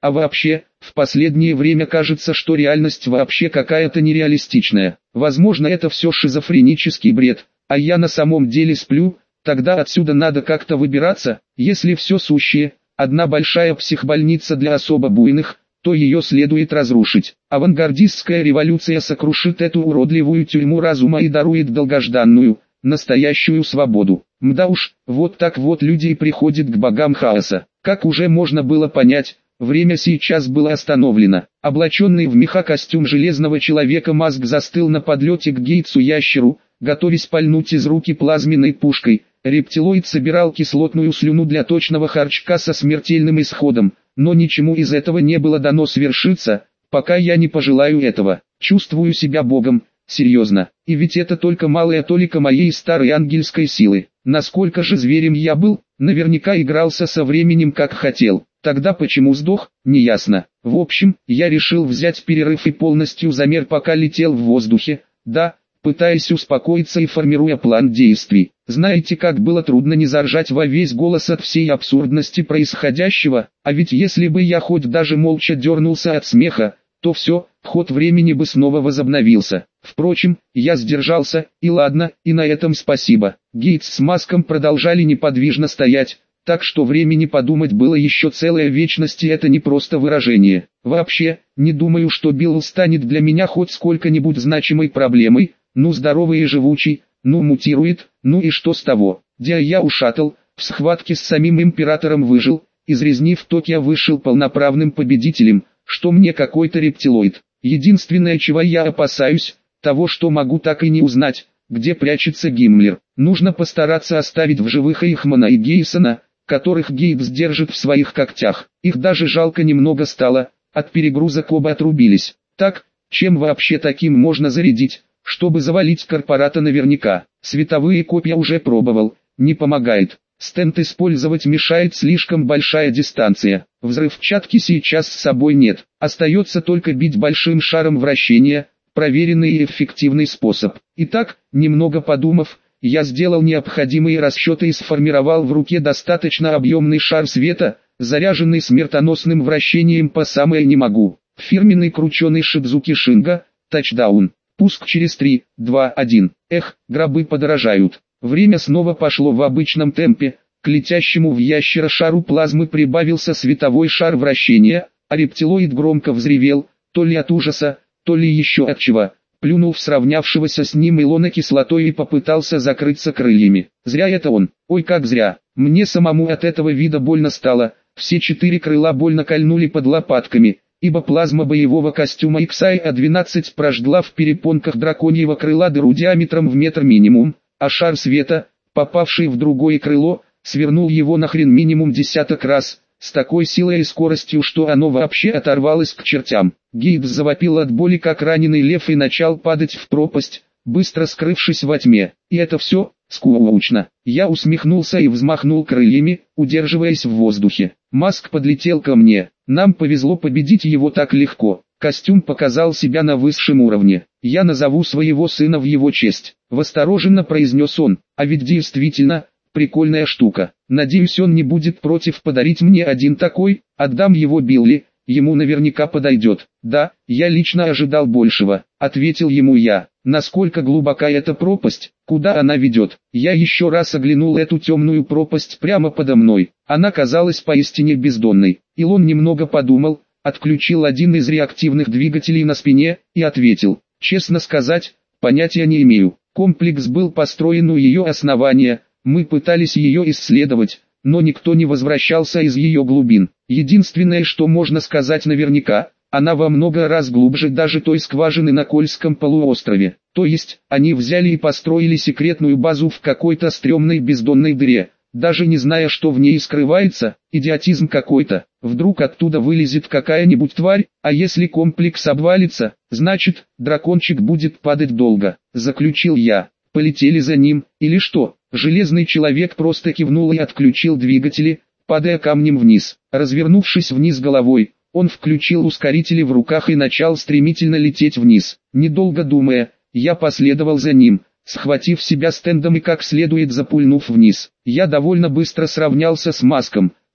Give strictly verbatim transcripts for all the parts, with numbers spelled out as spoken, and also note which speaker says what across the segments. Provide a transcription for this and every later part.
Speaker 1: А вообще, в последнее время кажется, что реальность вообще какая-то нереалистичная. Возможно, это все шизофренический бред, а я на самом деле сплю. Тогда отсюда надо как-то выбираться. Если все сущее – одна большая психбольница для особо буйных, то ее следует разрушить. Авангардистская революция сокрушит эту уродливую тюрьму разума и дарует долгожданную, настоящую свободу. Мда уж, вот так вот люди и приходят к богам хаоса. Как уже можно было понять, время сейчас было остановлено. Облаченный в меха костюм железного человека Маск застыл на подлете к Гейтсу-ящеру, готовясь пальнуть из руки плазменной пушкой. Рептилоид собирал кислотную слюну для точного харчка со смертельным исходом, но ничему из этого не было дано свершиться, пока я не пожелаю этого. Чувствую себя богом, серьезно, и ведь это только малая толика моей старой ангельской силы. Насколько же зверем я был, наверняка игрался со временем как хотел. Тогда почему сдох, неясно. В общем, я решил взять перерыв и полностью замер, пока летел в воздухе, да, пытаясь успокоиться и формируя план действий. Знаете, как было трудно не заржать во весь голос от всей абсурдности происходящего, а ведь если бы я хоть даже молча дернулся от смеха, то все, ход времени бы снова возобновился. Впрочем, я сдержался, и ладно, и на этом спасибо. Гейтс с Маском продолжали неподвижно стоять, так что времени подумать было еще целая вечность, и это не просто выражение. Вообще, не думаю, что Билл станет для меня хоть сколько-нибудь значимой проблемой. Ну здоровый и живучий, ну мутирует, ну и что с того? Где я ушатал, в схватке с самим императором выжил, из резни в Токио вышел полноправным победителем, что мне какой-то рептилоид. Единственное, чего я опасаюсь, того, что могу так и не узнать, где прячется Гиммлер. Нужно постараться оставить в живых Эйхмана и Гейсона, которых Гейтс держит в своих когтях. Их даже жалко немного стало, от перегрузок оба отрубились. Так, чем вообще таким можно зарядить, чтобы завалить корпората наверняка? Световые копья уже пробовал, не помогает. Стенд использовать мешает слишком большая дистанция. Взрывчатки сейчас с собой нет. Остается только бить большим шаром вращения, проверенный и эффективный способ. Итак, немного подумав, я сделал необходимые расчеты и сформировал в руке достаточно объемный шар света, заряженный смертоносным вращением по самое не могу. Фирменный крученый Шидзуки Шинга, тачдаун. Пуск через три, два, один. Эх, гробы подорожают. Время снова пошло в обычном темпе. К летящему в ящера шару плазмы прибавился световой шар вращения, а рептилоид громко взревел, то ли от ужаса, то ли еще от чего. Плюнул в сравнявшегося с ним Илона кислотой и попытался закрыться крыльями. Зря это он, ой как зря. Мне самому от этого вида больно стало, все четыре крыла больно кольнули под лопатками, ибо плазма боевого костюма икс ай а двенадцать прожгла в перепонках драконьего крыла дыру диаметром в метр минимум, а шар света, попавший в другое крыло, свернул его нахрен минимум десяток раз, с такой силой и скоростью, что оно вообще оторвалось к чертям. Гейтс завопил от боли как раненый лев и начал падать в пропасть, быстро скрывшись во тьме. И это все, скучно. Я усмехнулся и взмахнул крыльями, удерживаясь в воздухе. Маск подлетел ко мне. Нам повезло победить его так легко. Костюм показал себя на высшем уровне. Я назову своего сына в его честь. Восторженно произнес он. А ведь действительно, прикольная штука. Надеюсь, он не будет против подарить мне один такой. Отдам его Билли, ему наверняка подойдет. Да, я лично ожидал большего, ответил ему я. Насколько глубока эта пропасть, куда она ведет? Я еще раз оглянул эту темную пропасть прямо подо мной. Она казалась поистине бездонной. Илон немного подумал, отключил один из реактивных двигателей на спине и ответил: честно сказать, понятия не имею. Комплекс был построен у ее основания, мы пытались ее исследовать, но никто не возвращался из ее глубин. Единственное, что можно сказать наверняка, она во много раз глубже даже той скважины на Кольском полуострове. То есть, они взяли и построили секретную базу в какой-то стрёмной бездонной дыре, даже не зная, что в ней скрывается. Идиотизм какой-то. Вдруг оттуда вылезет какая-нибудь тварь, а если комплекс обвалится, значит, дракончик будет падать долго, заключил я. Полетели за ним, или что? Железный человек просто кивнул и отключил двигатели, падая камнем вниз. Развернувшись вниз головой, он включил ускорители в руках и начал стремительно лететь вниз. Недолго думая, я последовал за ним, схватив себя стендом и как следует запульнув вниз. Я довольно быстро сравнялся с Маском,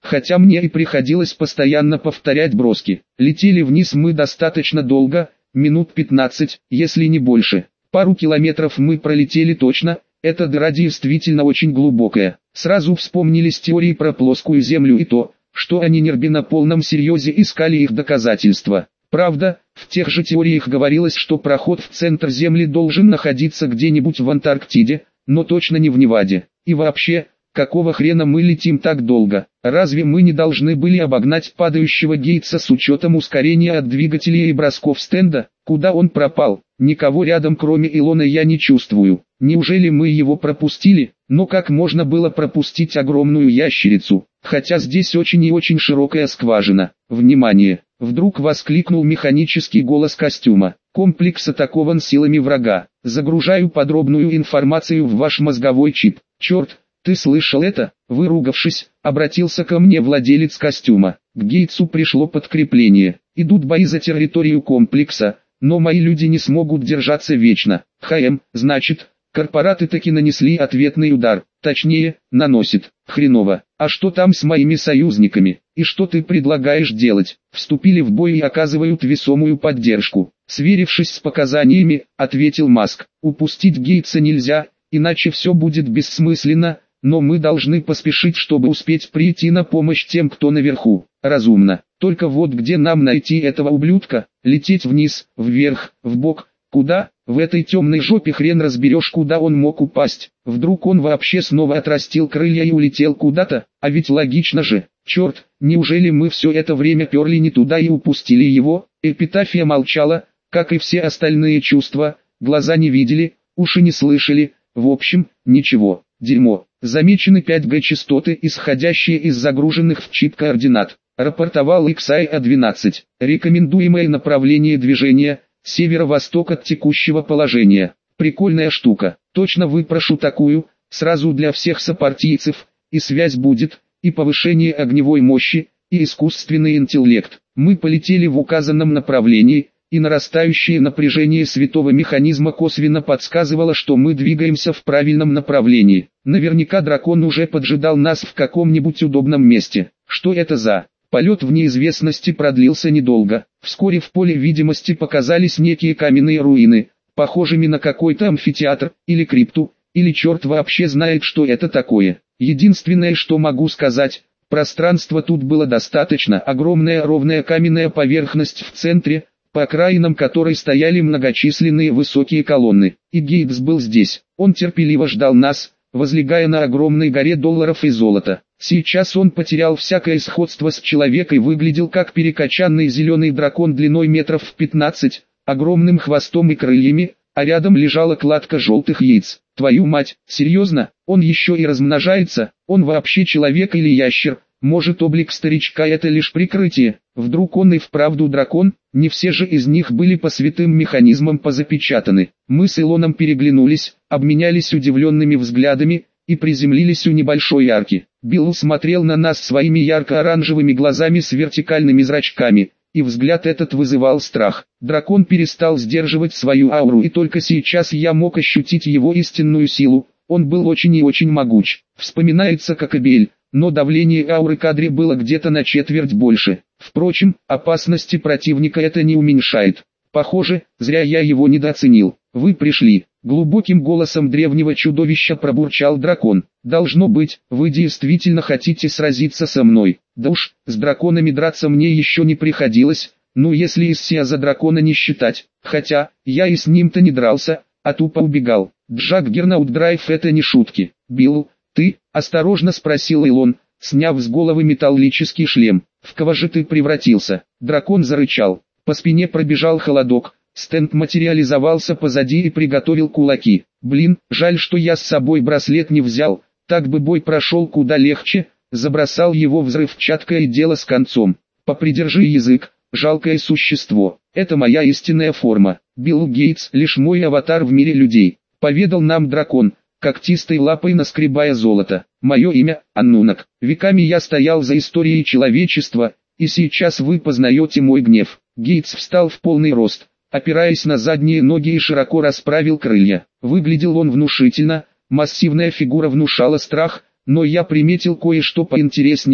Speaker 1: хотя мне и приходилось постоянно повторять броски. Летели вниз мы достаточно долго, минут пятнадцать, если не больше. Пару километров мы пролетели точно, эта дыра действительно очень глубокая. Сразу вспомнились теории про плоскую землю и то, что они нерби на полном серьезе искали их доказательства. Правда, в тех же теориях говорилось, что проход в центр Земли должен находиться где-нибудь в Антарктиде, но точно не в Неваде. И вообще, какого хрена мы летим так долго? Разве мы не должны были обогнать падающего Гейтса с учетом ускорения от двигателя и бросков стенда? Куда он пропал? Никого рядом кроме Илона я не чувствую. Неужели мы его пропустили? Но как можно было пропустить огромную ящерицу? Хотя здесь очень и очень широкая скважина. Внимание! Вдруг воскликнул механический голос костюма. Комплекс атакован силами врага. Загружаю подробную информацию в ваш мозговой чип. Черт, ты слышал это? Выругавшись, обратился ко мне владелец костюма. К Гейтсу пришло подкрепление. Идут бои за территорию комплекса, но мои люди не смогут держаться вечно. ХМ, значит, корпораты таки нанесли ответный удар. Точнее, наносит. Хреново. А что там с моими союзниками? И что ты предлагаешь делать? Вступили в бой и оказывают весомую поддержку. Сверившись с показаниями, ответил Маск. Упустить Гейтса нельзя, иначе все будет бессмысленно, но мы должны поспешить, чтобы успеть прийти на помощь тем, кто наверху. Разумно. Только вот где нам найти этого ублюдка? Лететь вниз, вверх, вбок, куда? В этой темной жопе хрен разберешь, куда он мог упасть. Вдруг он вообще снова отрастил крылья и улетел куда-то, а ведь логично же. Черт, неужели мы все это время перли не туда и упустили его? Эпитафия молчала, как и все остальные чувства, глаза не видели, уши не слышали, в общем, ничего, дерьмо. Замечены пять джи частоты, исходящие из загруженных в чип координат. Рапортовал икс ай а двенадцать. Рекомендуемое направление движения – северо-восток от текущего положения. Прикольная штука. Точно выпрошу такую, сразу для всех сопартийцев, и связь будет, и повышение огневой мощи, и искусственный интеллект. Мы полетели в указанном направлении, и нарастающее напряжение святого механизма косвенно подсказывало, что мы двигаемся в правильном направлении. Наверняка дракон уже поджидал нас в каком-нибудь удобном месте. Что это за... Полет в неизвестности продлился недолго. Вскоре в поле видимости показались некие каменные руины, похожими на какой-то амфитеатр, или крипту, или черт вообще знает, что это такое. Единственное, что могу сказать, пространства тут было достаточно. Огромная ровная каменная поверхность в центре, по окраинам которой стояли многочисленные высокие колонны. И Гейтс был здесь. Он терпеливо ждал нас, возлегая на огромной горе долларов и золота. Сейчас он потерял всякое сходство с человеком и выглядел как перекачанный зеленый дракон длиной метров в пятнадцать, огромным хвостом и крыльями, а рядом лежала кладка желтых яиц. Твою мать, серьезно? Он еще и размножается? Он вообще человек или ящер? Может, облик старичка это лишь прикрытие? Вдруг он и вправду дракон? Не все же из них были по святым механизмам позапечатаны. Мы с Илоном переглянулись, обменялись удивленными взглядами и приземлились у небольшой арки. Билл смотрел на нас своими ярко-оранжевыми глазами с вертикальными зрачками, и взгляд этот вызывал страх. Дракон перестал сдерживать свою ауру, и только сейчас я мог ощутить его истинную силу. Он был очень и очень могуч. Вспоминается как Эбель, но давление ауры кадре было где-то на четверть больше. Впрочем, опасности противника это не уменьшает. Похоже, зря я его недооценил. Вы пришли. Глубоким голосом древнего чудовища пробурчал дракон. Должно быть, вы действительно хотите сразиться со мной. Да уж, с драконами драться мне еще не приходилось, ну если из Сиа за дракона не считать. Хотя, я и с ним-то не дрался, а тупо убегал. Джак Гернаут Драйв это не шутки. Билл, ты? Осторожно спросил Илон, сняв с головы металлический шлем. В кого же ты превратился? Дракон зарычал. По спине пробежал холодок. Стенд материализовался позади и приготовил кулаки. Блин, жаль, что я с собой браслет не взял, так бы бой прошел куда легче. Забросал его взрывчаткой и дело с концом. Попридержи язык, жалкое существо. Это моя истинная форма. Билл Гейтс лишь мой аватар в мире людей. Поведал нам дракон, когтистой лапой наскребая золото. Мое имя Аннунак. Веками я стоял за историей человечества, и сейчас вы познаете мой гнев. Гейтс встал в полный рост, опираясь на задние ноги и широко расправил крылья. Выглядел он внушительно, массивная фигура внушала страх, но я приметил кое-что поинтереснее.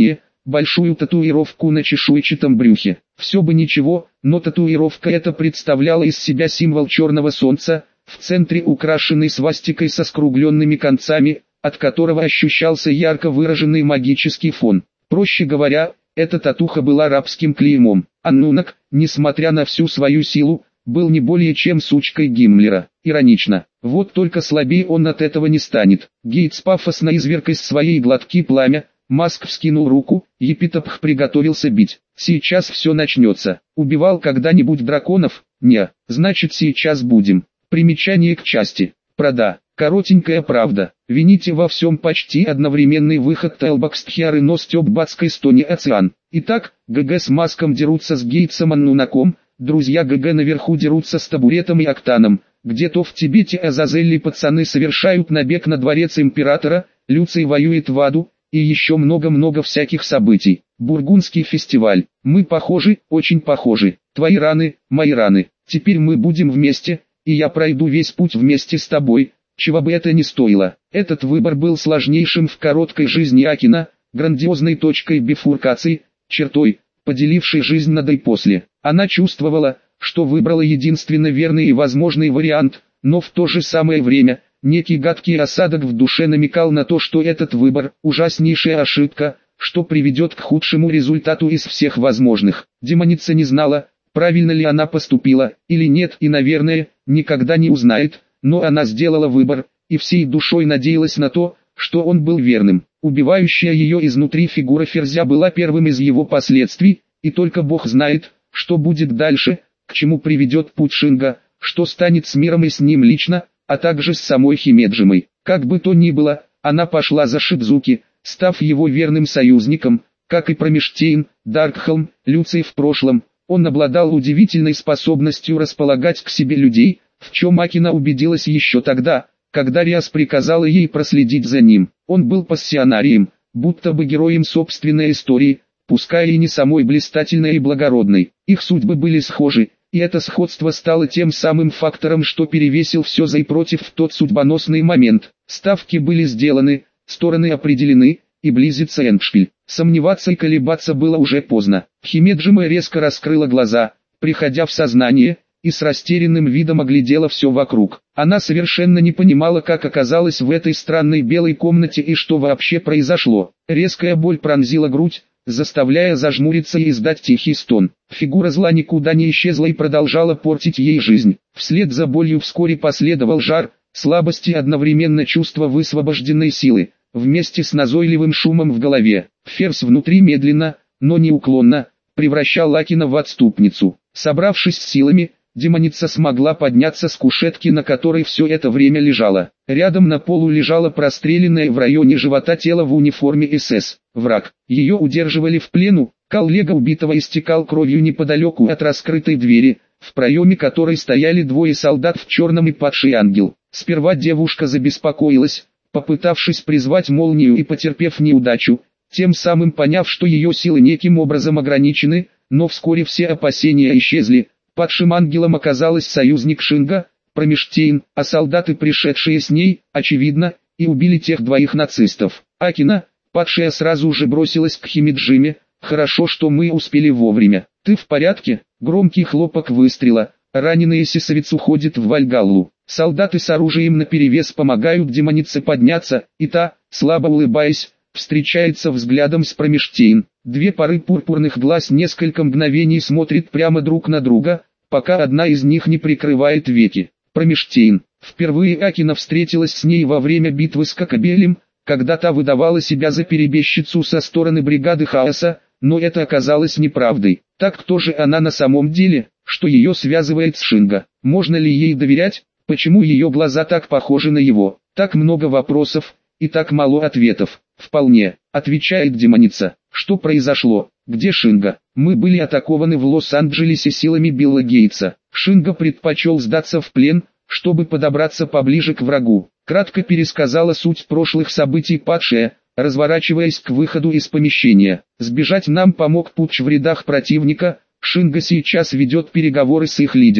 Speaker 1: большую татуировку на чешуйчатом брюхе. Все бы ничего, но татуировка эта представляла из себя символ черного солнца, в центре украшенный свастикой со скругленными концами, от которого ощущался ярко выраженный магический фон. Проще говоря, эта татуха была рабским клеймом. Аннунак, несмотря на всю свою силу, был не более чем сучкой Гиммлера. Иронично. Вот только слабее он от этого не станет. Гейтс пафосно изверг из своей глотки пламя. Маск вскинул руку, Епитопх приготовился бить. Сейчас все начнется. Убивал когда-нибудь драконов? Не, значит сейчас будем. Примечание к части. Прода. Коротенькая правда. Вините во всем почти одновременный выход Телбакстхиары но Стёббатской Стони Оциан. Итак, ГГ с Маском дерутся с Гейтсом Аннунаком, друзья ГГ наверху дерутся с Табуретом и Октаном. Где-то в Тибете Азазелли пацаны совершают набег на дворец императора, Люций воюет в аду, и еще много-много всяких событий. Бургундский фестиваль. Мы похожи, очень похожи. Твои раны, мои раны. Теперь мы будем вместе, и я пройду весь путь вместе с тобой, чего бы это ни стоило. Этот выбор был сложнейшим в короткой жизни Акина, грандиозной точкой бифуркации, чертой, поделившей жизнь на до и после. Она чувствовала, что выбрала единственно верный и возможный вариант, но в то же самое время, некий гадкий осадок в душе намекал на то, что этот выбор – ужаснейшая ошибка, что приведет к худшему результату из всех возможных. Демоница не знала, правильно ли она поступила, или нет, и, наверное, никогда не узнает, но она сделала выбор, и всей душой надеялась на то, что он был верным. Убивающая ее изнутри фигура Ферзя была первым из его последствий, и только Бог знает, что будет дальше, к чему приведет путь Шинга, что станет с миром и с ним лично, а также с самой Химеджимой. Как бы то ни было, она пошла за Шидзуки, став его верным союзником, как и Промештейн, Даркхелм, Люций в прошлом. Он обладал удивительной способностью располагать к себе людей, в чем Акина убедилась еще тогда, когда Риас приказала ей проследить за ним. Он был пассионарием, будто бы героем собственной истории, пускай и не самой блистательной и благородной. Их судьбы были схожи, и это сходство стало тем самым фактором, что перевесил все за и против в тот судьбоносный момент. Ставки были сделаны, стороны определены, и близится эндшпиль. Сомневаться и колебаться было уже поздно. Химеджима резко раскрыла глаза, приходя в сознание, и с растерянным видом оглядела все вокруг. Она совершенно не понимала, как оказалась в этой странной белой комнате и что вообще произошло. Резкая боль пронзила грудь, заставляя зажмуриться и издать тихий стон. Фигура зла никуда не исчезла и продолжала портить ей жизнь. Вслед за болью вскоре последовал жар, слабость и одновременно чувство высвобожденной силы, вместе с назойливым шумом в голове. Ферзь внутри медленно, но неуклонно, превращал Акина в отступницу. Собравшись с силами, демоница смогла подняться с кушетки, на которой все это время лежала. Рядом на полу лежало простреленное в районе живота тело в униформе эс эс. Враг. Ее удерживали в плену. Коллега убитого истекал кровью неподалеку от раскрытой двери, в проеме которой стояли двое солдат в черном и падший ангел. Сперва девушка забеспокоилась, попытавшись призвать молнию и потерпев неудачу, тем самым поняв, что ее силы неким образом ограничены, но вскоре все опасения исчезли. Падшим ангелом оказалась союзник Шинга, Промештейн, а солдаты, пришедшие с ней, очевидно, и убили тех двоих нацистов. Акина, падшая, сразу же бросилась к Химеджиме. «Хорошо, что мы успели вовремя. Ты в порядке?» Громкий хлопок выстрела. Раненый эсэсовец уходит в Вальгаллу. Солдаты с оружием наперевес помогают демонице подняться, и та, слабо улыбаясь, встречается взглядом с Промештейн. Две пары пурпурных глаз несколько мгновений смотрят прямо друг на друга, пока одна из них не прикрывает веки. Промештейн. Впервые Акина встретилась с ней во время битвы с Кокобелем, когда та выдавала себя за перебежчицу со стороны бригады Хаоса, но это оказалось неправдой. Так кто же она на самом деле, что ее связывает с Шинга? Можно ли ей доверять? Почему ее глаза так похожи на его? Так много вопросов, и так мало ответов. Вполне, отвечает демоница. Что произошло? Где Шинга? Мы были атакованы в Лос-Анджелесе силами Билла Гейтса. Шинга предпочел сдаться в плен, чтобы подобраться поближе к врагу. Кратко пересказала суть прошлых событий падшая, разворачиваясь к выходу из помещения. Сбежать нам помог путч в рядах противника. Шинга сейчас ведет переговоры с их лидером.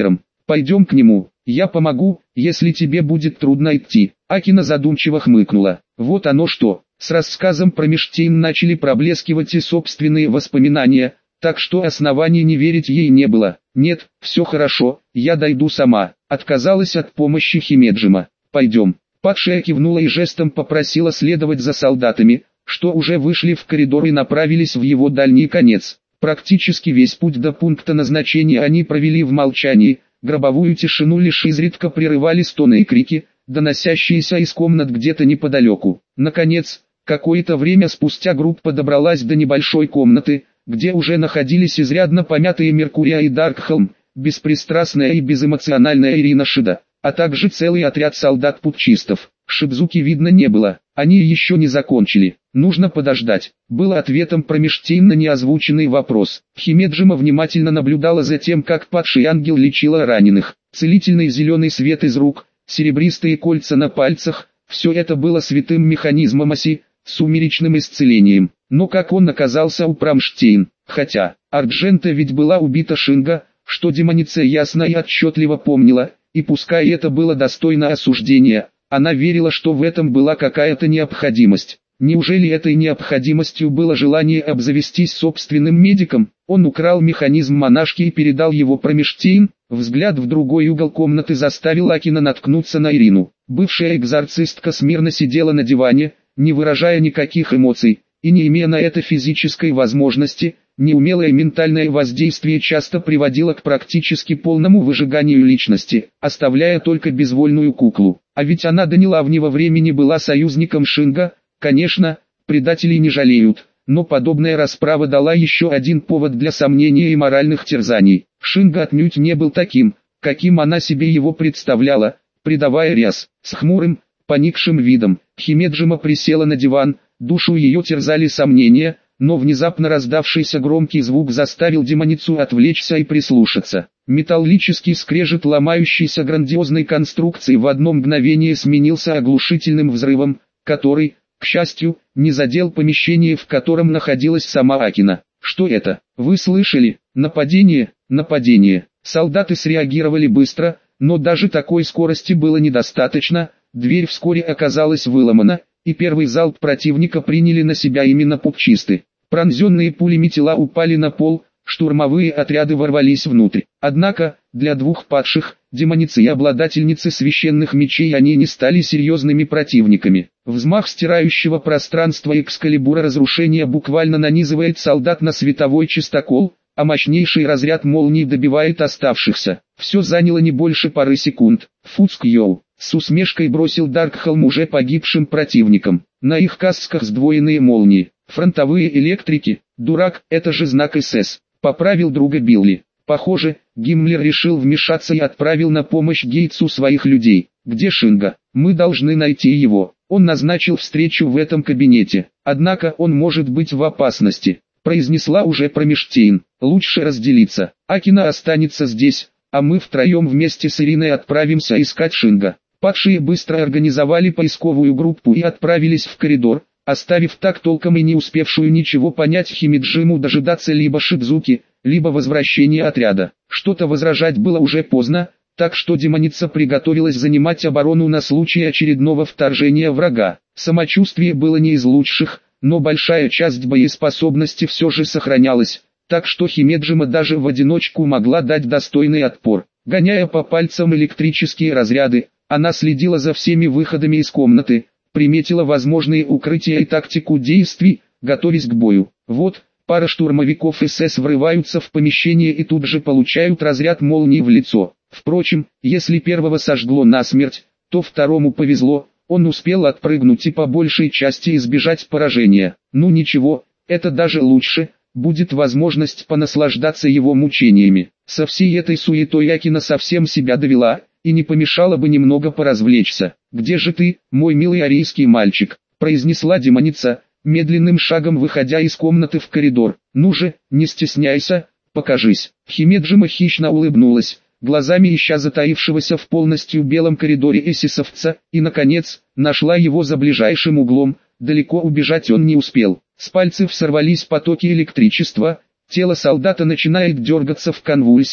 Speaker 1: Пойдем к нему, я помогу, если тебе будет трудно идти. Акина задумчиво хмыкнула. Вот оно что. С рассказом про Миштейн начали проблескивать и собственные воспоминания, так что оснований не верить ей не было. Нет, все хорошо, я дойду сама. Отказалась от помощи Химеджима. Пойдем. Падшая кивнула и жестом попросила следовать за солдатами, что уже вышли в коридор и направились в его дальний конец. Практически весь путь до пункта назначения они провели в молчании, гробовую тишину лишь изредка прерывали стоны и крики, доносящиеся из комнат где-то неподалеку. Наконец, какое-то время спустя группа добралась до небольшой комнаты, где уже находились изрядно помятые Меркурия и Даркхолм, беспристрастная и безэмоциональная Ирина Шида, а также целый отряд солдат-путчистов. Шибзуки видно не было, они еще не закончили, нужно подождать, было ответом про Миштейн на неозвученный вопрос. Химеджима внимательно наблюдала за тем, как падший ангел лечила раненых. Целительный зеленый свет из рук, серебристые кольца на пальцах, все это было святым механизмом оси, сумеречным исцелением. Но как он оказался у Прамштейн, хотя, Арджента ведь была убита Шинга, что демоница ясно и отчетливо помнила, и пускай это было достойно осуждения, она верила, что в этом была какая-то необходимость. Неужели этой необходимостью было желание обзавестись собственным медиком? Он украл механизм монашки и передал его Прамштейн. Взгляд в другой угол комнаты заставил Акина наткнуться на Ирину. Бывшая экзорцистка смирно сидела на диване, не выражая никаких эмоций, и не имея на это физической возможности. Неумелое ментальное воздействие часто приводило к практически полному выжиганию личности, оставляя только безвольную куклу. А ведь она до недавнего времени была союзником Шинга. Конечно, предателей не жалеют, но подобная расправа дала еще один повод для сомнения и моральных терзаний. Шинга отнюдь не был таким, каким она себе его представляла, придавая ряс. С хмурым, поникшим видом, Химеджима присела на диван, душу ее терзали сомнения, но внезапно раздавшийся громкий звук заставил демоницу отвлечься и прислушаться. Металлический скрежет ломающейся грандиозной конструкции в одно мгновение сменился оглушительным взрывом, который, к счастью, не задел помещение, в котором находилась сама Акина. Что это? Вы слышали? Нападение, нападение. Солдаты среагировали быстро, но даже такой скорости было недостаточно. Дверь вскоре оказалась выломана, и первый залп противника приняли на себя именно путчисты. Пронзенные пулями тела упали на пол, штурмовые отряды ворвались внутрь. Однако, для двух падших, демоницы и обладательницы священных мечей, они не стали серьезными противниками. Взмах стирающего пространство Экскалибура разрушения буквально нанизывает солдат на световой чистокол, а мощнейший разряд молний добивает оставшихся. Все заняло не больше пары секунд. Фуцкьоу с усмешкой бросил Даркхолм уже погибшим противникам. На их касках сдвоенные молнии. Фронтовые электрики, дурак, это же знак СС. Поправил друга Билли. Похоже, Гиммлер решил вмешаться и отправил на помощь Гейтсу своих людей. Где Шинга? Мы должны найти его. Он назначил встречу в этом кабинете. Однако он может быть в опасности, произнесла уже Прамштейн. Лучше разделиться. Акина останется здесь, а мы втроем вместе с Ириной отправимся искать Шинга. Падшие быстро организовали поисковую группу и отправились в коридор, оставив так толком и не успевшую ничего понять Химеджиму дожидаться либо Шибзуки, либо возвращения отряда. Что-то возражать было уже поздно, так что демоница приготовилась занимать оборону на случай очередного вторжения врага. Самочувствие было не из лучших, но большая часть боеспособности все же сохранялась, так что Химеджима даже в одиночку могла дать достойный отпор. Гоняя по пальцам электрические разряды, она следила за всеми выходами из комнаты, приметила возможные укрытия и тактику действий, готовясь к бою. Вот, пара штурмовиков СС врываются в помещение и тут же получают разряд молнии в лицо. Впрочем, если первого сожгло насмерть, то второму повезло, он успел отпрыгнуть и по большей части избежать поражения. Ну ничего, это даже лучше, будет возможность понаслаждаться его мучениями. Со всей этой суетой Акина совсем себя довела, и не помешало бы немного поразвлечься. «Где же ты, мой милый арийский мальчик?» – произнесла демоница, медленным шагом выходя из комнаты в коридор. «Ну же, не стесняйся, покажись». Химеджима хищно улыбнулась, глазами ища затаившегося в полностью белом коридоре эсэсовца, и, наконец, нашла его за ближайшим углом. Далеко убежать он не успел. С пальцев сорвались потоки электричества, тело солдата начинает дергаться в конвульсиях,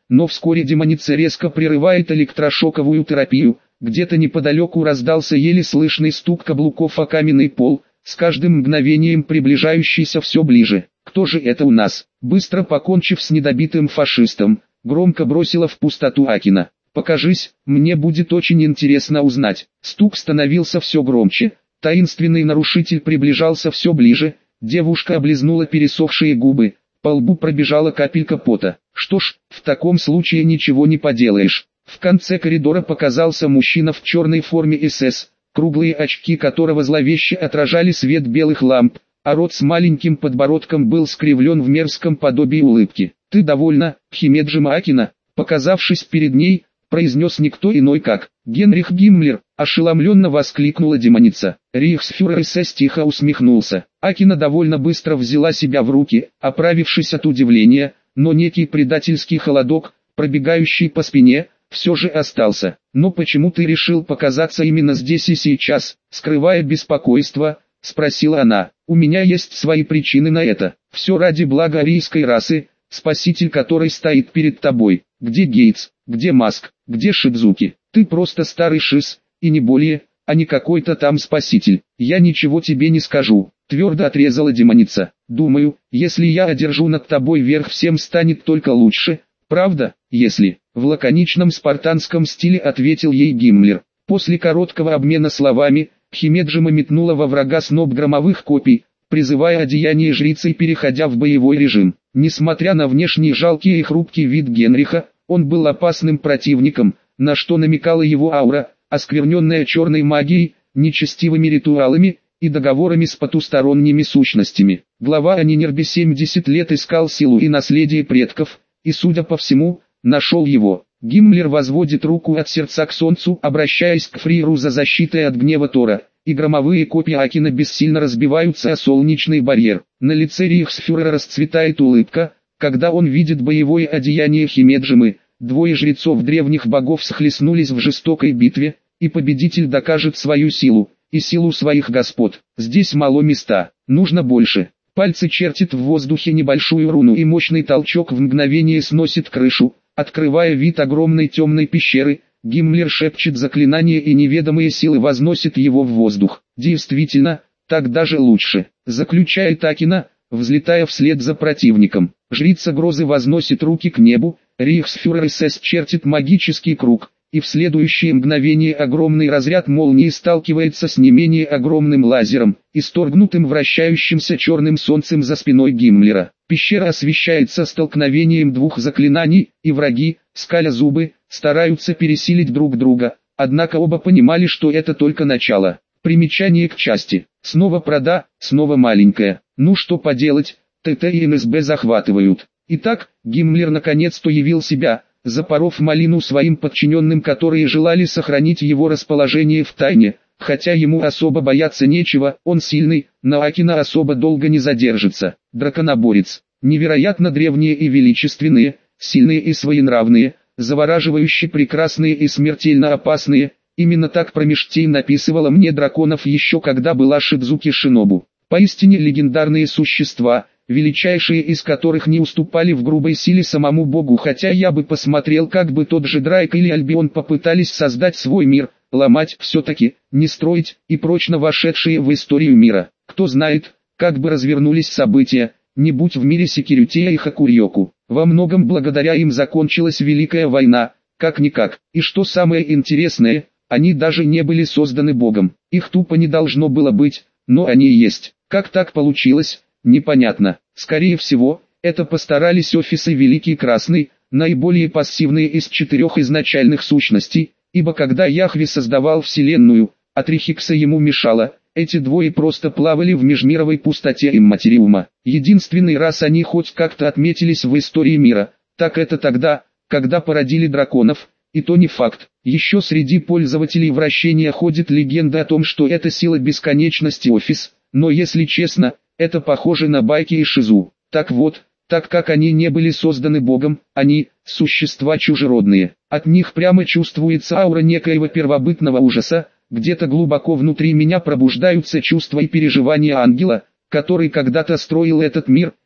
Speaker 1: но вскоре демоница резко прерывает электрошоковую терапию. Где-то неподалеку раздался еле слышный стук каблуков о каменный пол, с каждым мгновением приближающийся все ближе. «Кто же это у нас?» Быстро покончив с недобитым фашистом, громко бросила в пустоту Акина. «Покажись, мне будет очень интересно узнать». Стук становился все громче, таинственный нарушитель приближался все ближе, девушка облизнула пересохшие губы, по лбу пробежала капелька пота. Что ж, в таком случае ничего не поделаешь. В конце коридора показался мужчина в черной форме эс эс, круглые очки которого зловеще отражали свет белых ламп, а рот с маленьким подбородком был скривлен в мерзком подобии улыбки. «Ты довольна, Химеджима Акина?» Показавшись перед ней, произнес никто иной как Генрих Гиммлер, ошеломленно воскликнула демоница. Рейхсфюрер эс эс тихо усмехнулся. Акина довольно быстро взяла себя в руки, оправившись от удивления, но некий предательский холодок, пробегающий по спине, все же остался. «Но почему ты решил показаться именно здесь и сейчас, скрывая беспокойство?» — спросила она. «У меня есть свои причины на это. Все ради блага арийской расы, спаситель которой стоит перед тобой. Где Гейтс, где Маск, где Шидзуки? Ты просто старый шиз, и не более, а не какой-то там спаситель. Я ничего тебе не скажу», — твердо отрезала демоница. «Думаю, если я одержу над тобой верх, всем станет только лучше. Правда, если...» В лаконичном спартанском стиле ответил ей Гиммлер. После короткого обмена словами, Химеджима метнула во врага сноп громовых копий, призывая одеяние жрицы, переходя в боевой режим. Несмотря на внешний жалкий и хрупкий вид Генриха, он был опасным противником, на что намекала его аура, оскверненная черной магией, нечестивыми ритуалами и договорами с потусторонними сущностями. Глава Анинерби семьдесят лет искал силу и наследие предков, и, судя по всему, нашел его. Гиммлер возводит руку от сердца к солнцу, обращаясь к Фриру за защитой от гнева Тора, и громовые копья Акина бессильно разбиваются о солнечный барьер. На лице рейхсфюрера расцветает улыбка, когда он видит боевое одеяние Химеджимы. Двое жрецов древних богов схлестнулись в жестокой битве, и победитель докажет свою силу, и силу своих господ. Здесь мало места, нужно больше. Пальцы чертит в воздухе небольшую руну, и мощный толчок в мгновение сносит крышу, открывая вид огромной темной пещеры. Гиммлер шепчет заклинание, и неведомые силы возносят его в воздух. «Действительно, так даже лучше», — заключает Акина, взлетая вслед за противником. Жрица грозы возносит руки к небу, рейхсфюрер эс эс чертит магический круг, и в следующее мгновение огромный разряд молнии сталкивается с не менее огромным лазером, исторгнутым вращающимся черным солнцем за спиной Гиммлера. Пещера освещается столкновением двух заклинаний, и враги, скаля зубы, стараются пересилить друг друга, однако оба понимали, что это только начало. Примечание к части. Снова прода, снова маленькая. Ну что поделать, ТТ и эн эс бэ захватывают. Итак, Гиммлер наконец-то явил себя, запоров малину своим подчиненным, которые желали сохранить его расположение в тайне, хотя ему особо бояться нечего, он сильный, на Акина особо долго не задержится. Драконоборец. Невероятно древние и величественные, сильные и своенравные, завораживающе прекрасные и смертельно опасные. Именно так Промештей написывала мне драконов еще когда была Шидзуки Шинобу. Поистине легендарные существа, величайшие из которых не уступали в грубой силе самому Богу, хотя я бы посмотрел, как бы тот же Драйк или Альбион попытались создать свой мир, ломать все-таки, не строить, и прочно вошедшие в историю мира. Кто знает, как бы развернулись события, не будь в мире Секирютея и Хакурьоку. Во многом благодаря им закончилась Великая война, как-никак. И что самое интересное, они даже не были созданы Богом. Их тупо не должно было быть, но они есть. Как так получилось, непонятно. Скорее всего, это постарались офисы Великий Красный, наиболее пассивные из четырех изначальных сущностей, ибо когда Яхве создавал Вселенную, а Трихикса ему мешало, эти двое просто плавали в межмировой пустоте имматериума. Единственный раз они хоть как-то отметились в истории мира, так это тогда, когда породили драконов, и то не факт. Еще среди пользователей вращения ходит легенда о том, что это сила бесконечности офис, но если честно, это похоже на байки и шизу. Так вот, так как они не были созданы Богом, они – существа чужеродные. От них прямо чувствуется аура некоего первобытного ужаса, где-то глубоко внутри меня пробуждаются чувства и переживания ангела, который когда-то строил этот мир,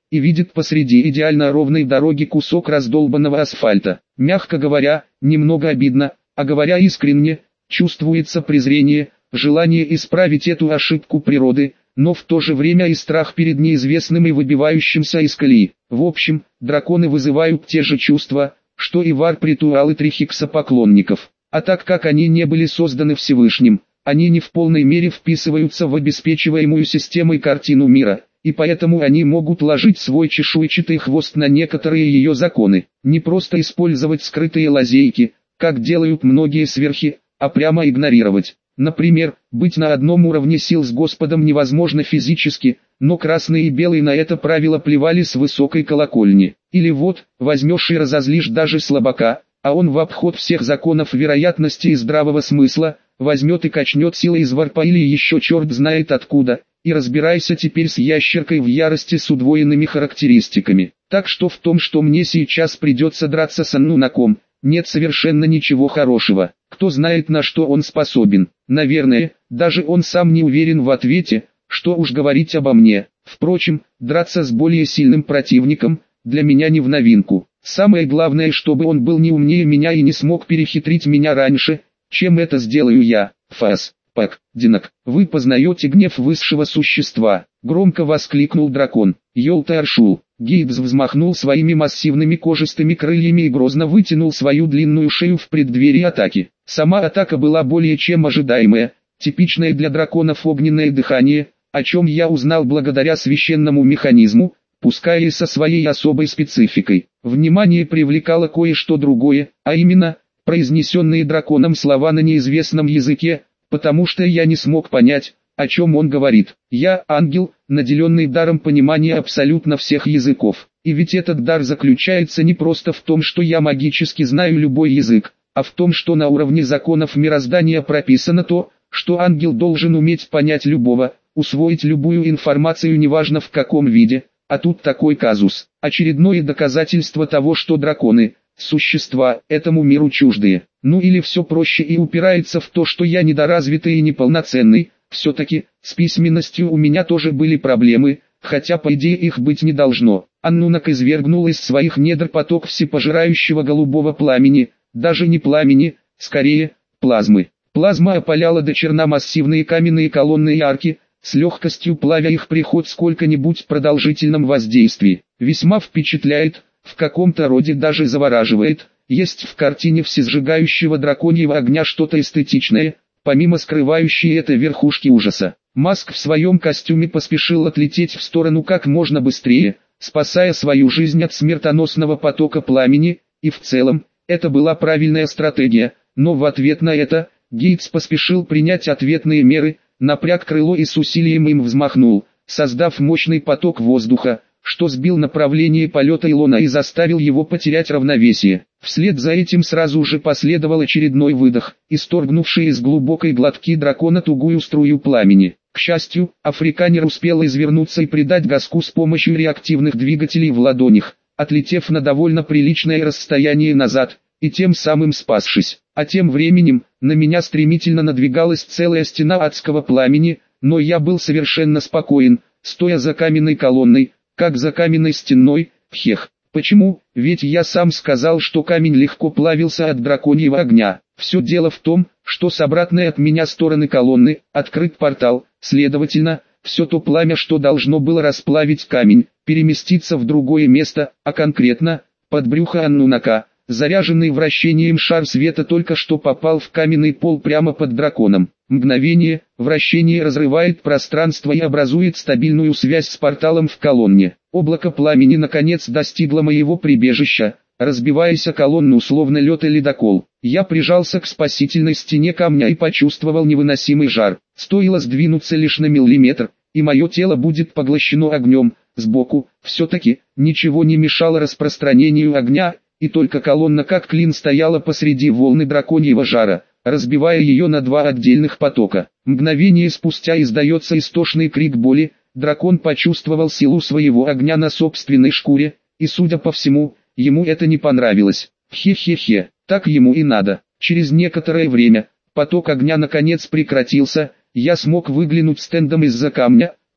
Speaker 1: и видит посреди идеально ровной дороги кусок раздолбанного асфальта. Мягко говоря, немного обидно, а говоря искренне, чувствуется презрение, желание исправить эту ошибку природы, но в то же время и страх перед неизвестным и выбивающимся из колеи. В общем, драконы вызывают те же чувства, что и варп-ритуалы трихикса-поклонников. А так как они не были созданы Всевышним, они не в полной мере вписываются в обеспечиваемую системой картину мира, и поэтому они могут ложить свой чешуйчатый хвост на некоторые ее законы. Не просто использовать скрытые лазейки, как делают многие сверхи, а прямо игнорировать. Например, быть на одном уровне сил с Господом невозможно физически, но красные и белые на это правило плевали с высокой колокольни. Или вот, возьмешь и разозлишь даже слабака, а он в обход всех законов вероятности и здравого смысла, возьмет и качнет силой из варпа или еще черт знает откуда, и разбирайся теперь с ящеркой в ярости с удвоенными характеристиками. Так что в том, что мне сейчас придется драться с Аннунаком, нет совершенно ничего хорошего. Кто знает, на что он способен. Наверное, даже он сам не уверен в ответе, что уж говорить обо мне. Впрочем, драться с более сильным противником, для меня не в новинку. Самое главное, чтобы он был не умнее меня и не смог перехитрить меня раньше, чем это сделаю я. Фас, Пак, Динок, вы познаете гнев высшего существа. Громко воскликнул дракон. Йолта-Аршул. Гейбс взмахнул своими массивными кожистыми крыльями и грозно вытянул свою длинную шею в преддверии атаки. Сама атака была более чем ожидаемая, типичное для драконов огненное дыхание, о чем я узнал благодаря священному механизму, пускай и со своей особой спецификой. Внимание привлекало кое-что другое, а именно, произнесенные драконом слова на неизвестном языке, потому что я не смог понять, о чем он говорит. Я ангел, наделенный даром понимания абсолютно всех языков. И ведь этот дар заключается не просто в том, что я магически знаю любой язык, а в том, что на уровне законов мироздания прописано то, что ангел должен уметь понять любого, усвоить любую информацию неважно в каком виде, а тут такой казус. Очередное доказательство того, что драконы – существа, этому миру чуждые. Ну или все проще и упирается в то, что я недоразвитый и неполноценный. Все-таки, с письменностью у меня тоже были проблемы, хотя по идее их быть не должно. Аннунак извергнул из своих недр поток всепожирающего голубого пламени, даже не пламени, скорее, плазмы. Плазма опаляла до черна массивные каменные колонны и арки, с легкостью плавя их при хоть сколько-нибудь продолжительном воздействии. Весьма впечатляет, в каком-то роде даже завораживает, есть в картине всесжигающего драконьего огня что-то эстетичное, помимо скрывающей это верхушки ужаса. Маск в своем костюме поспешил отлететь в сторону как можно быстрее, спасая свою жизнь от смертоносного потока пламени, и в целом, это была правильная стратегия, но в ответ на это, Гейтс поспешил принять ответные меры, напряг крыло и с усилием им взмахнул, создав мощный поток воздуха, что сбил направление полета Илона и заставил его потерять равновесие. Вслед за этим сразу же последовал очередной выдох, исторгнувший из глубокой глотки дракона тугую струю пламени. К счастью, африканер успел извернуться и придать газку с помощью реактивных двигателей в ладонях, отлетев на довольно приличное расстояние назад, и тем самым спасшись. А тем временем, на меня стремительно надвигалась целая стена адского пламени, но я был совершенно спокоен, стоя за каменной колонной, как за каменной стеной, хех. Почему? Ведь я сам сказал, что камень легко плавился от драконьего огня. Все дело в том, что с обратной от меня стороны колонны, открыт портал, следовательно, все то пламя, что должно было расплавить камень, переместиться в другое место, а конкретно, под брюхо Аннунака. Заряженный вращением шар света только что попал в каменный пол прямо под драконом. Мгновение, вращение разрывает пространство и образует стабильную связь с порталом в колонне. Облако пламени наконец достигло моего прибежища, разбиваясь о колонну словно лед и ледокол. Я прижался к спасительной стене камня и почувствовал невыносимый жар. Стоило сдвинуться лишь на миллиметр, и мое тело будет поглощено огнем. Сбоку, все-таки, ничего не мешало распространению огня, и только колонна как клин стояла посреди волны драконьего жара, разбивая ее на два отдельных потока. Мгновение спустя издается истошный крик боли, дракон почувствовал силу своего огня на собственной шкуре, и судя по всему, ему это не понравилось. Хе-хе-хе, так ему и надо. Через некоторое время, поток огня наконец прекратился, я смог выглянуть стендом из-за камня,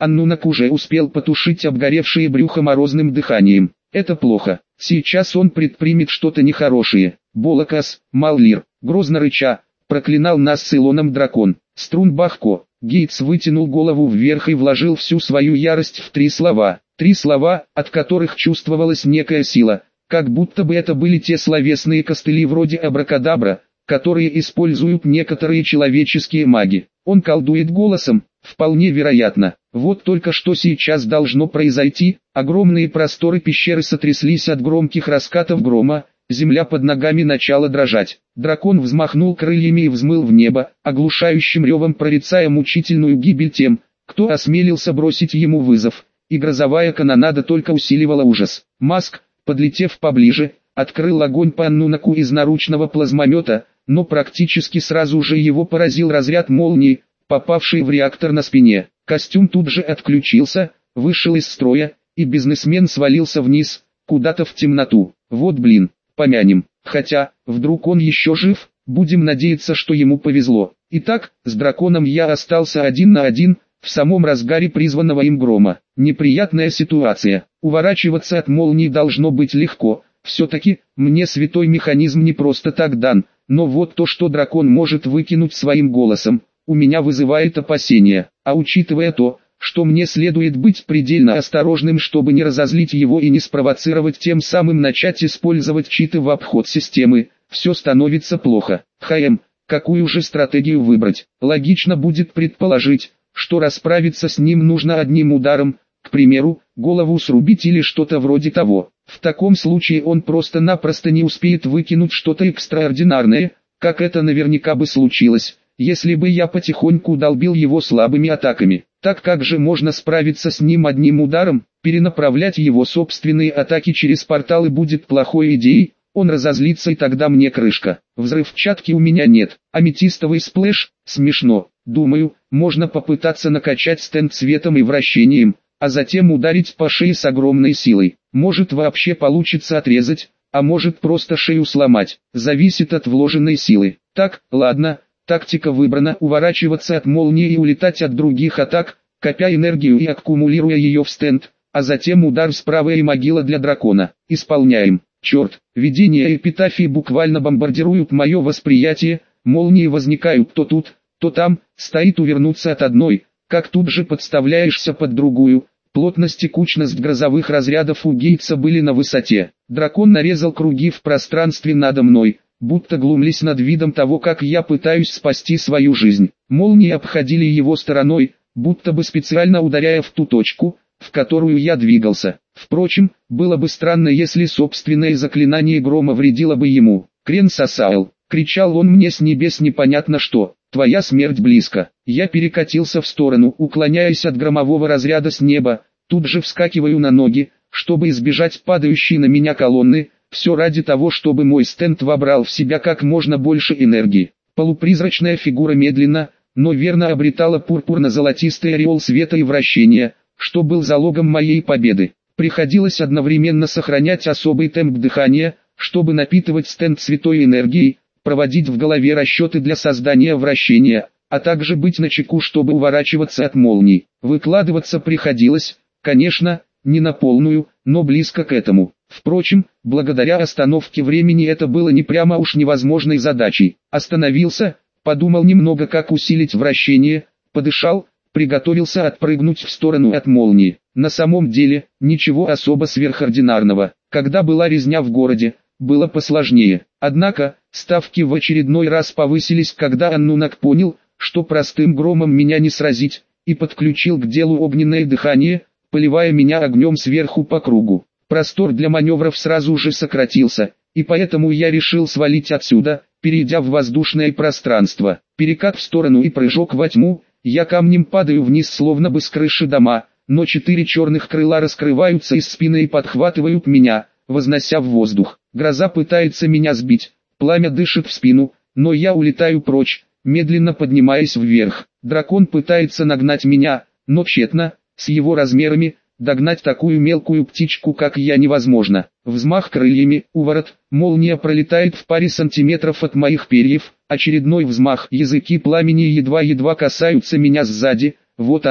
Speaker 1: Аннунак уже успел потушить обгоревшее брюхо морозным дыханием. Это плохо. Сейчас он предпримет что-то нехорошее. Болокас, Маллир, грозно рыча, проклинал нас с Илоном дракон. Струнбахко. Гейтс вытянул голову вверх и вложил всю свою ярость в три слова. Три слова, от которых чувствовалась некая сила, как будто бы это были те словесные костыли вроде абракадабра, которые используют некоторые человеческие маги. Он колдует голосом, вполне вероятно. Вот только что сейчас должно произойти. Огромные просторы пещеры сотряслись от громких раскатов грома, земля под ногами начала дрожать. Дракон взмахнул крыльями и взмыл в небо, оглушающим ревом прорицая мучительную гибель тем, кто осмелился бросить ему вызов, и грозовая канонада только усиливала ужас. Маск, подлетев поближе, открыл огонь по Аннунаку из наручного плазмомета, но практически сразу же его поразил разряд молнии, попавший в реактор на спине. Костюм тут же отключился, вышел из строя, и бизнесмен свалился вниз, куда-то в темноту. Вот блин, помянем. Хотя, вдруг он еще жив, будем надеяться, что ему повезло. Итак, с драконом я остался один на один, в самом разгаре призванного им грома. Неприятная ситуация. Уворачиваться от молнии должно быть легко. Все-таки, мне святой механизм не просто так дан, но вот то, что дракон может выкинуть своим голосом, у меня вызывает опасения. А учитывая то, что мне следует быть предельно осторожным, чтобы не разозлить его и не спровоцировать тем самым начать использовать читы в обход системы, все становится плохо. ХМ, какую же стратегию выбрать? Логично будет предположить, что расправиться с ним нужно одним ударом, к примеру, голову срубить или что-то вроде того. В таком случае он просто-напросто не успеет выкинуть что-то экстраординарное, как это наверняка бы случилось, если бы я потихоньку долбил его слабыми атаками. Так как же можно справиться с ним одним ударом? Перенаправлять его собственные атаки через порталы будет плохой идеей, он разозлится и тогда мне крышка. Взрывчатки у меня нет, аметистовый сплэш, смешно. Думаю, можно попытаться накачать стенд цветом и вращением, а затем ударить по шее с огромной силой. Может вообще получится отрезать, а может просто шею сломать. Зависит от вложенной силы. Так, ладно, тактика выбрана: уворачиваться от молнии и улетать от других атак, копя энергию и аккумулируя ее в стенд, а затем удар справа и могила для дракона. Исполняем. Черт, видения эпитафии буквально бомбардируют мое восприятие, молнии возникают то тут, то там, стоит увернуться от одной, как тут же подставляешься под другую. Плотность и кучность грозовых разрядов у Гейтса были на высоте. Дракон нарезал круги в пространстве надо мной, будто глумились над видом того, как я пытаюсь спасти свою жизнь. Молнии обходили его стороной, будто бы специально ударяя в ту точку, в которую я двигался. Впрочем, было бы странно, если собственное заклинание грома вредило бы ему. «Крен Сасаэл!» — кричал он мне с небес непонятно что. «Твоя смерть близко». Я перекатился в сторону, уклоняясь от громового разряда с неба, тут же вскакиваю на ноги, чтобы избежать падающей на меня колонны, все ради того, чтобы мой стенд вобрал в себя как можно больше энергии. Полупризрачная фигура медленно, но верно обретала пурпурно-золотистый ореол света и вращения, что был залогом моей победы. Приходилось одновременно сохранять особый темп дыхания, чтобы напитывать стенд святой энергией, проводить в голове расчеты для создания вращения, а также быть начеку, чтобы уворачиваться от молний. Выкладываться приходилось, конечно, не на полную, но близко к этому. Впрочем, благодаря остановке времени это было не прямо уж невозможной задачей. Остановился, подумал немного, как усилить вращение, подышал, приготовился отпрыгнуть в сторону от молнии. На самом деле, ничего особо сверхординарного. Когда была резня в городе, было посложнее. Однако, ставки в очередной раз повысились, когда Аннунак понял, что простым громом меня не сразить, и подключил к делу огненное дыхание, поливая меня огнем сверху по кругу. Простор для маневров сразу же сократился, и поэтому я решил свалить отсюда, перейдя в воздушное пространство. Перекат в сторону и прыжок во тьму, я камнем падаю вниз словно бы с крыши дома, но четыре черных крыла раскрываются из спины и подхватывают меня, вознося в воздух. Гроза пытается меня сбить, пламя дышит в спину, но я улетаю прочь, медленно поднимаясь вверх. Дракон пытается нагнать меня, но тщетно, с его размерами, догнать такую мелкую птичку, как я, невозможно. Взмах крыльями, уворот, молния пролетает в паре сантиметров от моих перьев, очередной взмах, языки пламени едва-едва касаются меня сзади, вот оно,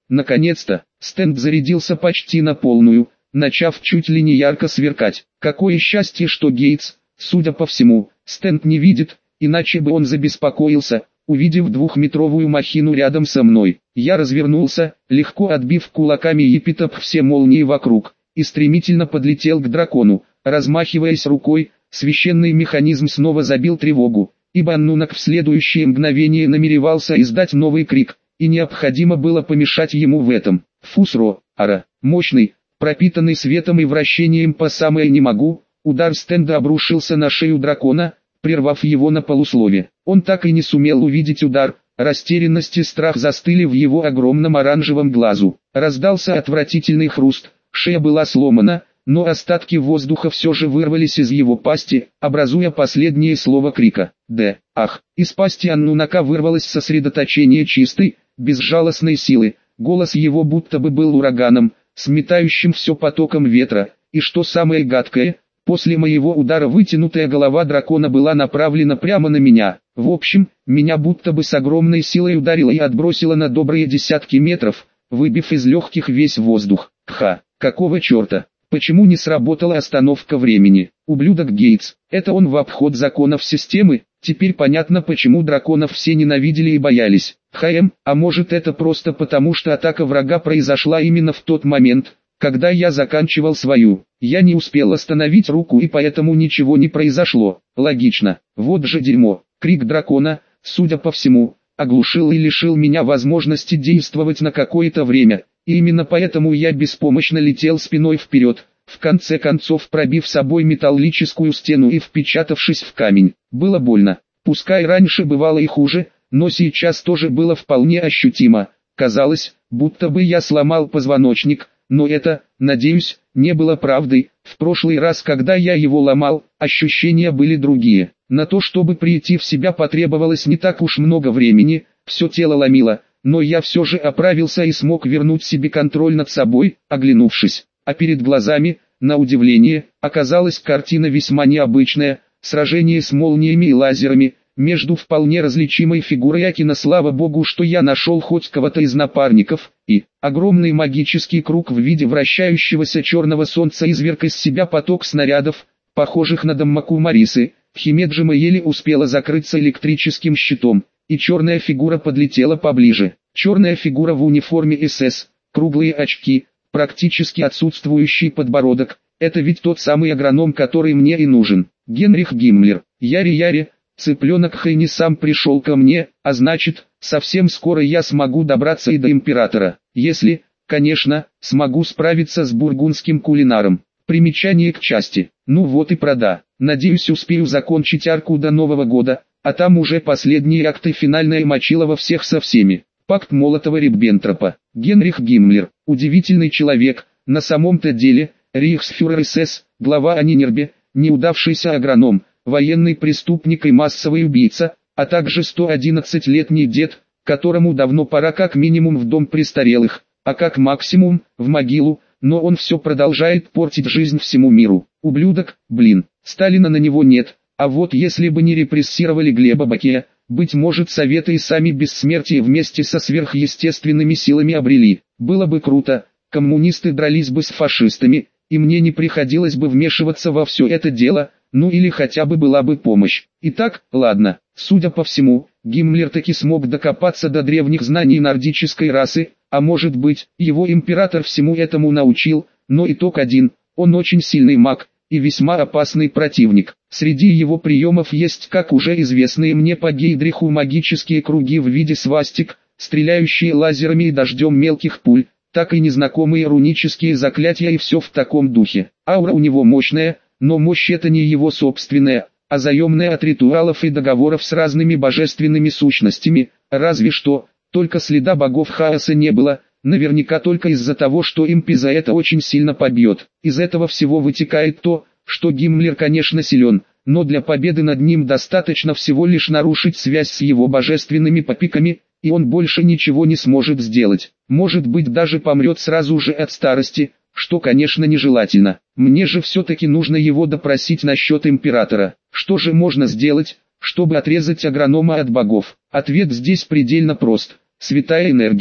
Speaker 1: Наконец-то, стенд зарядился почти на полную, начав чуть ли не ярко сверкать. Какое счастье, что Гейтс, судя по всему, стенд не видит, иначе бы он забеспокоился, увидев двухметровую махину рядом со мной. Я развернулся, легко отбив кулаками епитоп все молнии вокруг, и стремительно подлетел к дракону. Размахиваясь рукой, священный механизм снова забил тревогу, ибо Аннунак в следующее мгновение намеревался издать новый крик, и необходимо было помешать ему в этом. Фусро, ара, мощный, пропитанный светом и вращением по самое не могу, удар стенда обрушился на шею дракона, прервав его на полуслове. Он так и не сумел увидеть удар, растерянность и страх застыли в его огромном оранжевом глазу. Раздался отвратительный хруст, шея была сломана, но остатки воздуха все же вырвались из его пасти, образуя последнее слово крика. «Д! Ах!» Из пасти Аннунака вырвалось сосредоточение чистой, безжалостной силы, голос его будто бы был ураганом, сметающим все потоком ветра, и что самое гадкое, после моего удара вытянутая голова дракона была направлена прямо на меня. В общем, меня будто бы с огромной силой ударило и отбросило на добрые десятки метров, выбив из легких весь воздух. Ха, какого черта? Почему не сработала остановка времени? Ублюдок Гейтс, это он в обход законов системы? Теперь понятно, почему драконов все ненавидели и боялись. Хм, а может это просто потому, что атака врага произошла именно в тот момент, когда я заканчивал свою. Я не успел остановить руку и поэтому ничего не произошло. Логично. Вот же дерьмо. Крик дракона, судя по всему, оглушил и лишил меня возможности действовать на какое-то время. И именно поэтому я беспомощно летел спиной вперед, в конце концов пробив собой металлическую стену и впечатавшись в камень. Было больно. Пускай раньше бывало и хуже, но сейчас тоже было вполне ощутимо. Казалось, будто бы я сломал позвоночник, но это, надеюсь, не было правдой. В прошлый раз, когда я его ломал, ощущения были другие. На то, чтобы прийти в себя, потребовалось не так уж много времени, все тело ломило. Но я все же оправился и смог вернуть себе контроль над собой, оглянувшись. А перед глазами, на удивление, оказалась картина весьма необычная, сражение с молниями и лазерами, между вполне различимой фигурой Акина. Слава богу, что я нашел хоть кого-то из напарников, и огромный магический круг в виде вращающегося черного солнца изверг из себя поток снарядов, похожих на Даммаку Марисы. Химеджима еле успела закрыться электрическим щитом, и черная фигура подлетела поближе. Черная фигура в униформе эс эс, круглые очки, практически отсутствующий подбородок. Это ведь тот самый агроном, который мне и нужен. Генрих Гиммлер. Яри-яри, цыпленок Хайни сам пришел ко мне, а значит, совсем скоро я смогу добраться и до императора. Если, конечно, смогу справиться с бургундским кулинаром. Примечание к части. Ну вот и прода. Надеюсь, успею закончить арку до Нового года, а там уже последние акты, финальная мочилова всех со всеми. Пакт Молотова-Риббентропа. Генрих Гиммлер. Удивительный человек, на самом-то деле, рейхсфюрер эс эс, глава Анинербе, неудавшийся агроном, военный преступник и массовый убийца, а также сто одиннадцатилетний дед, которому давно пора как минимум в дом престарелых, а как максимум, в могилу, но он все продолжает портить жизнь всему миру. Ублюдок, блин, Сталина на него нет, а вот если бы не репрессировали Глеба Бакея, быть может, советы и сами бессмертие вместе со сверхъестественными силами обрели. Было бы круто, коммунисты дрались бы с фашистами, и мне не приходилось бы вмешиваться во все это дело, ну или хотя бы была бы помощь. Итак, ладно, судя по всему, Гиммлер таки смог докопаться до древних знаний нордической расы, а может быть, его император всему этому научил, но итог один, он очень сильный маг и весьма опасный противник. Среди его приемов есть, как уже известные мне по Гейдриху, магические круги в виде свастик, стреляющие лазерами и дождем мелких пуль, так и незнакомые рунические заклятия и все в таком духе. Аура у него мощная, но мощь это не его собственная, а заемная от ритуалов и договоров с разными божественными сущностями, разве что, только следа богов хаоса не было, наверняка только из-за того, что импи за это очень сильно побьет. Из этого всего вытекает то, что Гиммлер, конечно, силен, но для победы над ним достаточно всего лишь нарушить связь с его божественными попиками, и он больше ничего не сможет сделать. Может быть, даже помрет сразу же от старости, что, конечно, нежелательно. Мне же все-таки нужно его допросить насчет императора. Что же можно сделать, чтобы отрезать агронома от богов? Ответ здесь предельно прост. Святая энергия.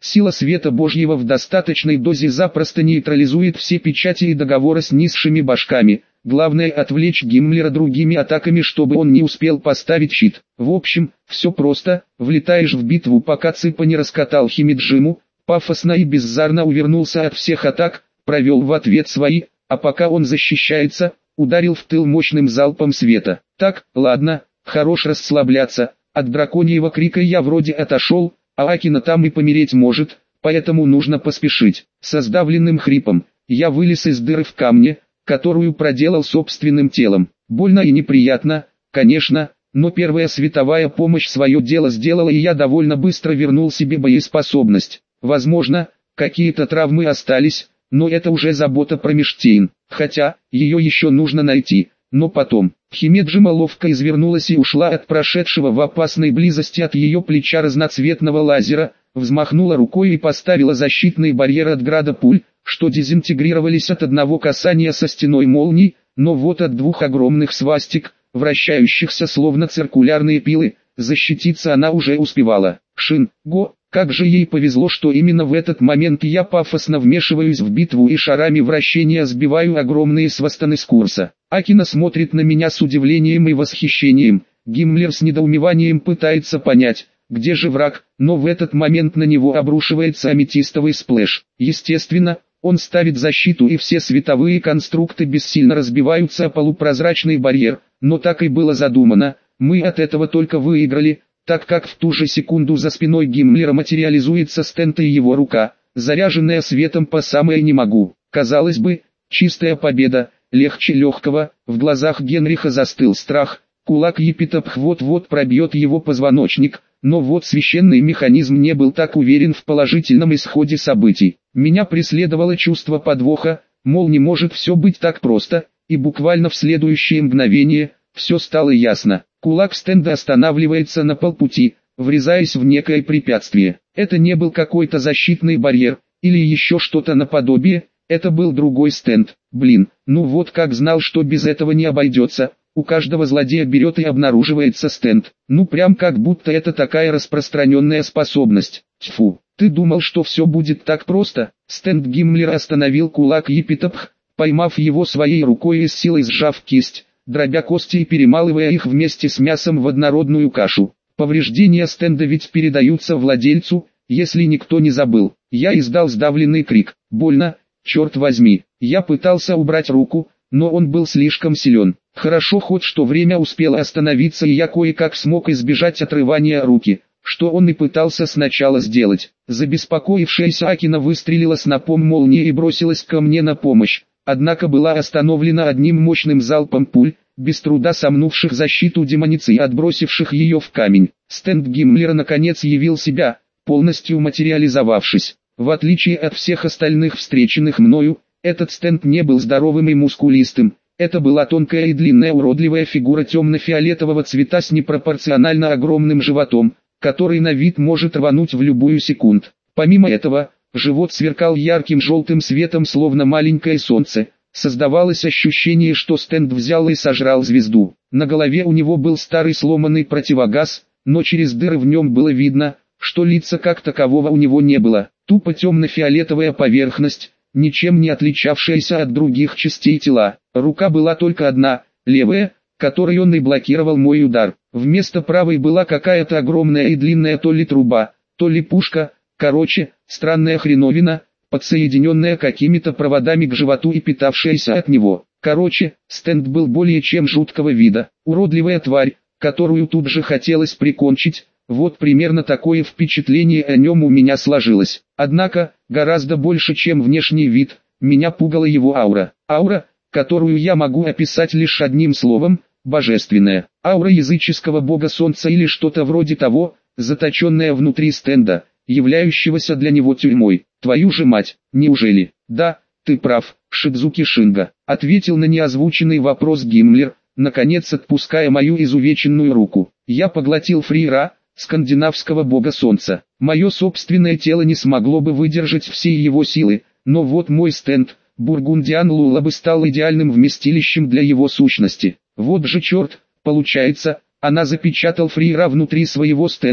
Speaker 1: Сила света Божьего в достаточной дозе запросто нейтрализует все печати и договоры с низшими башками. Главное отвлечь Гиммлера другими атаками, чтобы он не успел поставить щит. В общем, все просто. Влетаешь в битву, пока Ципа не раскатал Химиджиму, пафосно и беззарно увернулся от всех атак, провел в ответ свои, а пока он защищается, ударил в тыл мощным залпом света. Так, ладно, хорош расслабляться. От драконьего крика я вроде отошел, а Акина там и помереть может, поэтому нужно поспешить. Со сдавленным хрипом я вылез из дыры в камне, которую проделал собственным телом. Больно и неприятно, конечно, но первая световая помощь свое дело сделала, и я довольно быстро вернул себе боеспособность. Возможно, какие-то травмы остались, но это уже забота про Миштейн, хотя, ее еще нужно найти, но потом. Химеджима ловко извернулась и ушла от прошедшего в опасной близости от ее плеча разноцветного лазера, взмахнула рукой и поставила защитный барьер от града пуль, что дезинтегрировались от одного касания со стеной молний, но вот от двух огромных свастик, вращающихся словно циркулярные пилы, защититься она уже успевала. Шин, го, как же ей повезло, что именно в этот момент я пафосно вмешиваюсь в битву и шарами вращения сбиваю огромные свастаны с курса. Акина смотрит на меня с удивлением и восхищением. Гиммлер с недоумеванием пытается понять, где же враг, но в этот момент на него обрушивается аметистовый сплэш. Естественно, он ставит защиту, и все световые конструкты бессильно разбиваются о полупрозрачный барьер, но так и было задумано, мы от этого только выиграли, так как в ту же секунду за спиной Гиммлера материализуется стенд и его рука, заряженная светом по самое не могу. Казалось бы, чистая победа, легче легкого, в глазах Генриха застыл страх, кулак Епитопх вот-вот пробьет его позвоночник, но вот священный механизм не был так уверен в положительном исходе событий. Меня преследовало чувство подвоха, мол, не может все быть так просто, и буквально в следующее мгновение все стало ясно. Кулак стенда останавливается на полпути, врезаясь в некое препятствие. Это не был какой-то защитный барьер, или еще что-то наподобие, это был другой стенд. Блин, ну вот как знал, что без этого не обойдется. У каждого злодея берет и обнаруживается стенд. Ну прям как будто это такая распространенная способность. Тьфу, ты думал, что все будет так просто? Стенд Гиммлера остановил кулак Епитопх, поймав его своей рукой и с силой сжав кисть, дробя кости и перемалывая их вместе с мясом в однородную кашу. Повреждения стенда ведь передаются владельцу, если никто не забыл. Я издал сдавленный крик. Больно, черт возьми. Я пытался убрать руку, но он был слишком силен. Хорошо хоть что время успело остановиться, и я кое-как смог избежать отрывания руки, что он и пытался сначала сделать. Забеспокоившаяся Акина выстрелила снопом молнии и бросилась ко мне на помощь, однако была остановлена одним мощным залпом пуль, без труда сомнувших защиту демоницы и отбросивших ее в камень. Стенд Гиммлера наконец явил себя, полностью материализовавшись. В отличие от всех остальных встреченных мною, этот стенд не был здоровым и мускулистым. Это была тонкая и длинная уродливая фигура темно-фиолетового цвета с непропорционально огромным животом, который на вид может рвануть в любую секунду. Помимо этого, живот сверкал ярким желтым светом, словно маленькое солнце. Создавалось ощущение, что стенд взял и сожрал звезду. На голове у него был старый сломанный противогаз, но через дыры в нем было видно, что лица как такового у него не было. Тупо темно-фиолетовая поверхность, ничем не отличавшаяся от других частей тела. Рука была только одна, левая, которой он и блокировал мой удар. Вместо правой была какая-то огромная и длинная то ли труба, то ли пушка, короче, странная хреновина, подсоединенная какими-то проводами к животу и питавшаяся от него. Короче, стенд был более чем жуткого вида. Уродливая тварь, которую тут же хотелось прикончить. Вот примерно такое впечатление о нем у меня сложилось. Однако, гораздо больше, чем внешний вид, меня пугала его аура. Аура, которую я могу описать лишь одним словом – божественная. Аура языческого бога солнца или что-то вроде того, заточенная внутри стенда, являющегося для него тюрьмой. Твою же мать, неужели? Да, ты прав, Шидзуки Шинга, ответил на неозвученный вопрос Гиммлер, наконец отпуская мою изувеченную руку. Я поглотил Фрира, скандинавского бога солнца. Мое собственное тело не смогло бы выдержать всей его силы, но вот мой стенд, Бургундиан Лулабы, стал идеальным вместилищем для его сущности. Вот же черт, получается, она запечатал Фрира внутри своего стенда,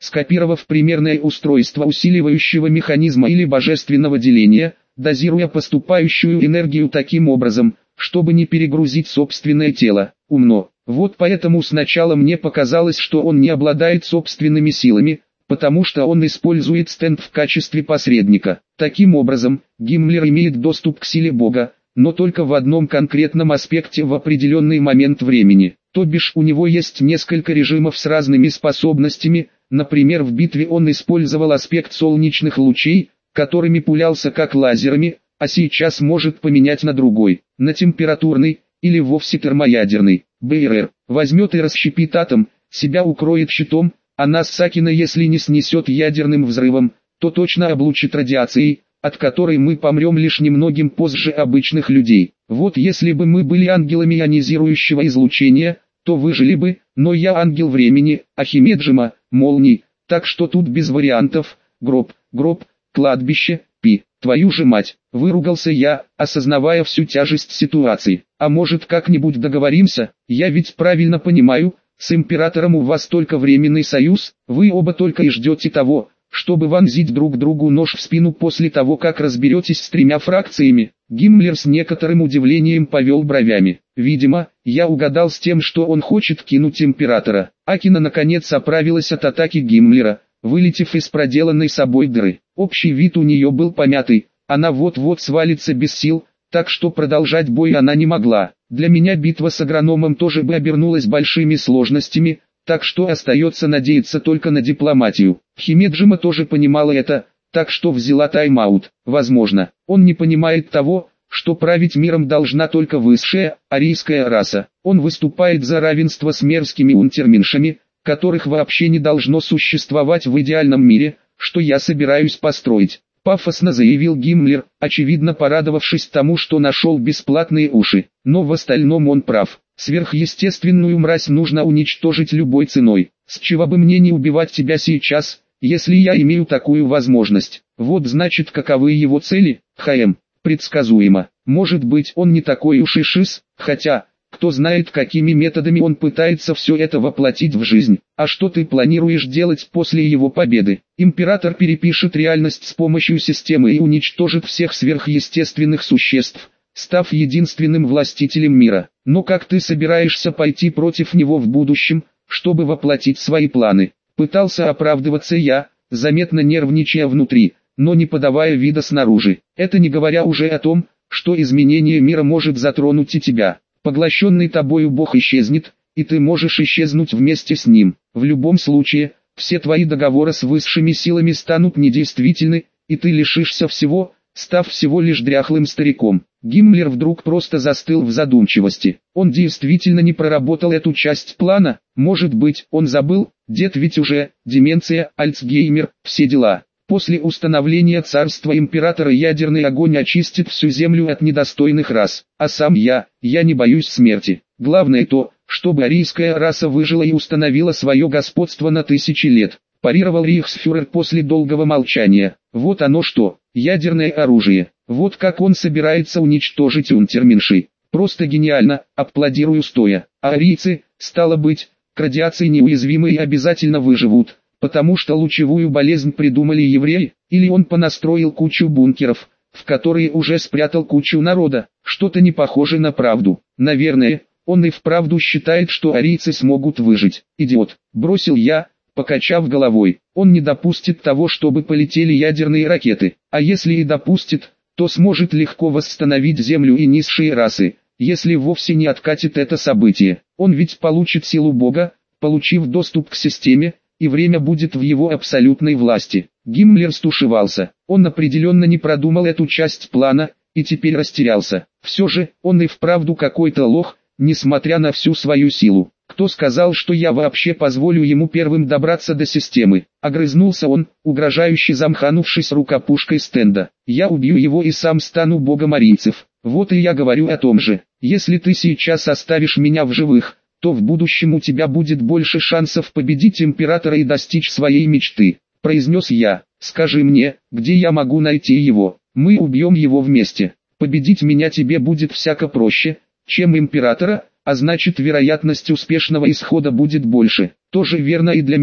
Speaker 1: скопировав примерное устройство усиливающего механизма или божественного деления, дозируя поступающую энергию таким образом, чтобы не перегрузить собственное тело. Умно. Вот поэтому сначала мне показалось, что он не обладает собственными силами, потому что он использует стенд в качестве посредника. Таким образом, Гиммлер имеет доступ к силе Бога, но только в одном конкретном аспекте в определенный момент времени. То бишь у него есть несколько режимов с разными способностями, например в битве он использовал аспект солнечных лучей, которыми пулялся как лазерами, а сейчас может поменять на другой, на температурный, или вовсе термоядерный. БРР возьмет и расщепит атом, себя укроет щитом, а нас Сакина если не снесет ядерным взрывом, то точно облучит радиацией, от которой мы помрем лишь немногим позже обычных людей. Вот если бы мы были ангелами ионизирующего излучения, то выжили бы, но я ангел времени, Ахимеджима, молний, так что тут без вариантов, гроб, гроб, кладбище, пи, твою же мать, выругался я, осознавая всю тяжесть ситуации. А может как-нибудь договоримся, я ведь правильно понимаю, с императором у вас только временный союз, вы оба только и ждете того, чтобы вонзить друг другу нож в спину после того как разберетесь с тремя фракциями. Гиммлер с некоторым удивлением повел бровями. Видимо, я угадал с тем, что он хочет кинуть императора. Акина наконец оправилась от атаки Гиммлера, вылетев из проделанной собой дыры. Общий вид у нее был помятый, она вот-вот свалится без сил, так что продолжать бой она не могла. Для меня битва с агрономом тоже бы обернулась большими сложностями, так что остается надеяться только на дипломатию. Химеджима тоже понимала это, так что взяла тайм-аут. Возможно, он не понимает того, что править миром должна только высшая, арийская раса. Он выступает за равенство с мерзкими унтерменшами, которых вообще не должно существовать в идеальном мире, что я собираюсь построить. Пафосно заявил Гиммлер, очевидно порадовавшись тому, что нашел бесплатные уши. Но в остальном он прав. Сверхъестественную мразь нужно уничтожить любой ценой. С чего бы мне не убивать тебя сейчас, если я имею такую возможность? Вот значит каковы его цели, ХМ. Предсказуемо. Может быть он не такой уж и шиз, хотя, кто знает какими методами он пытается все это воплотить в жизнь. А что ты планируешь делать после его победы? Император перепишет реальность с помощью системы и уничтожит всех сверхъестественных существ, став единственным властителем мира. Но как ты собираешься пойти против него в будущем, чтобы воплотить свои планы? Пытался оправдываться я, заметно нервничая внутри, но не подавая вида снаружи. Это не говоря уже о том, что изменение мира может затронуть и тебя. Поглощенный тобою Бог исчезнет, и ты можешь исчезнуть вместе с ним. В любом случае, все твои договоры с высшими силами станут недействительны, и ты лишишься всего, став всего лишь дряхлым стариком. Гиммлер вдруг просто застыл в задумчивости. Он действительно не проработал эту часть плана, может быть, он забыл, дед ведь уже, деменция, Альцгеймер, все дела. После установления царства императора ядерный огонь очистит всю землю от недостойных рас. А сам я, я не боюсь смерти. Главное то, чтобы арийская раса выжила и установила свое господство на тысячи лет. Парировал рейхсфюрер после долгого молчания. Вот оно что, ядерное оружие. Вот как он собирается уничтожить унтерменшей. Просто гениально, аплодирую стоя. А арийцы, стало быть, к радиации неуязвимы и обязательно выживут. Потому что лучевую болезнь придумали евреи, или он понастроил кучу бункеров, в которые уже спрятал кучу народа. Что-то не похоже на правду. Наверное, он и вправду считает, что арийцы смогут выжить. Идиот, бросил я, покачав головой. Он не допустит того, чтобы полетели ядерные ракеты. А если и допустит, то сможет легко восстановить Землю и низшие расы, если вовсе не откатит это событие. Он ведь получит силу Бога, получив доступ к системе, и время будет в его абсолютной власти. Гиммлер стушевался. Он определенно не продумал эту часть плана, и теперь растерялся. Все же, он и вправду какой-то лох, несмотря на всю свою силу. Кто сказал, что я вообще позволю ему первым добраться до системы? Огрызнулся он, угрожающе замахнувшись рукопушкой стенда. Я убью его и сам стану богом арийцев. Вот и я говорю о том же. Если ты сейчас оставишь меня в живых, то в будущем у тебя будет больше шансов победить императора и достичь своей мечты, произнес я. Скажи мне, где я могу найти его? Мы убьем его вместе. Победить меня тебе будет всяко проще, чем императора, а значит вероятность успешного исхода будет больше. Тоже верно и для меня.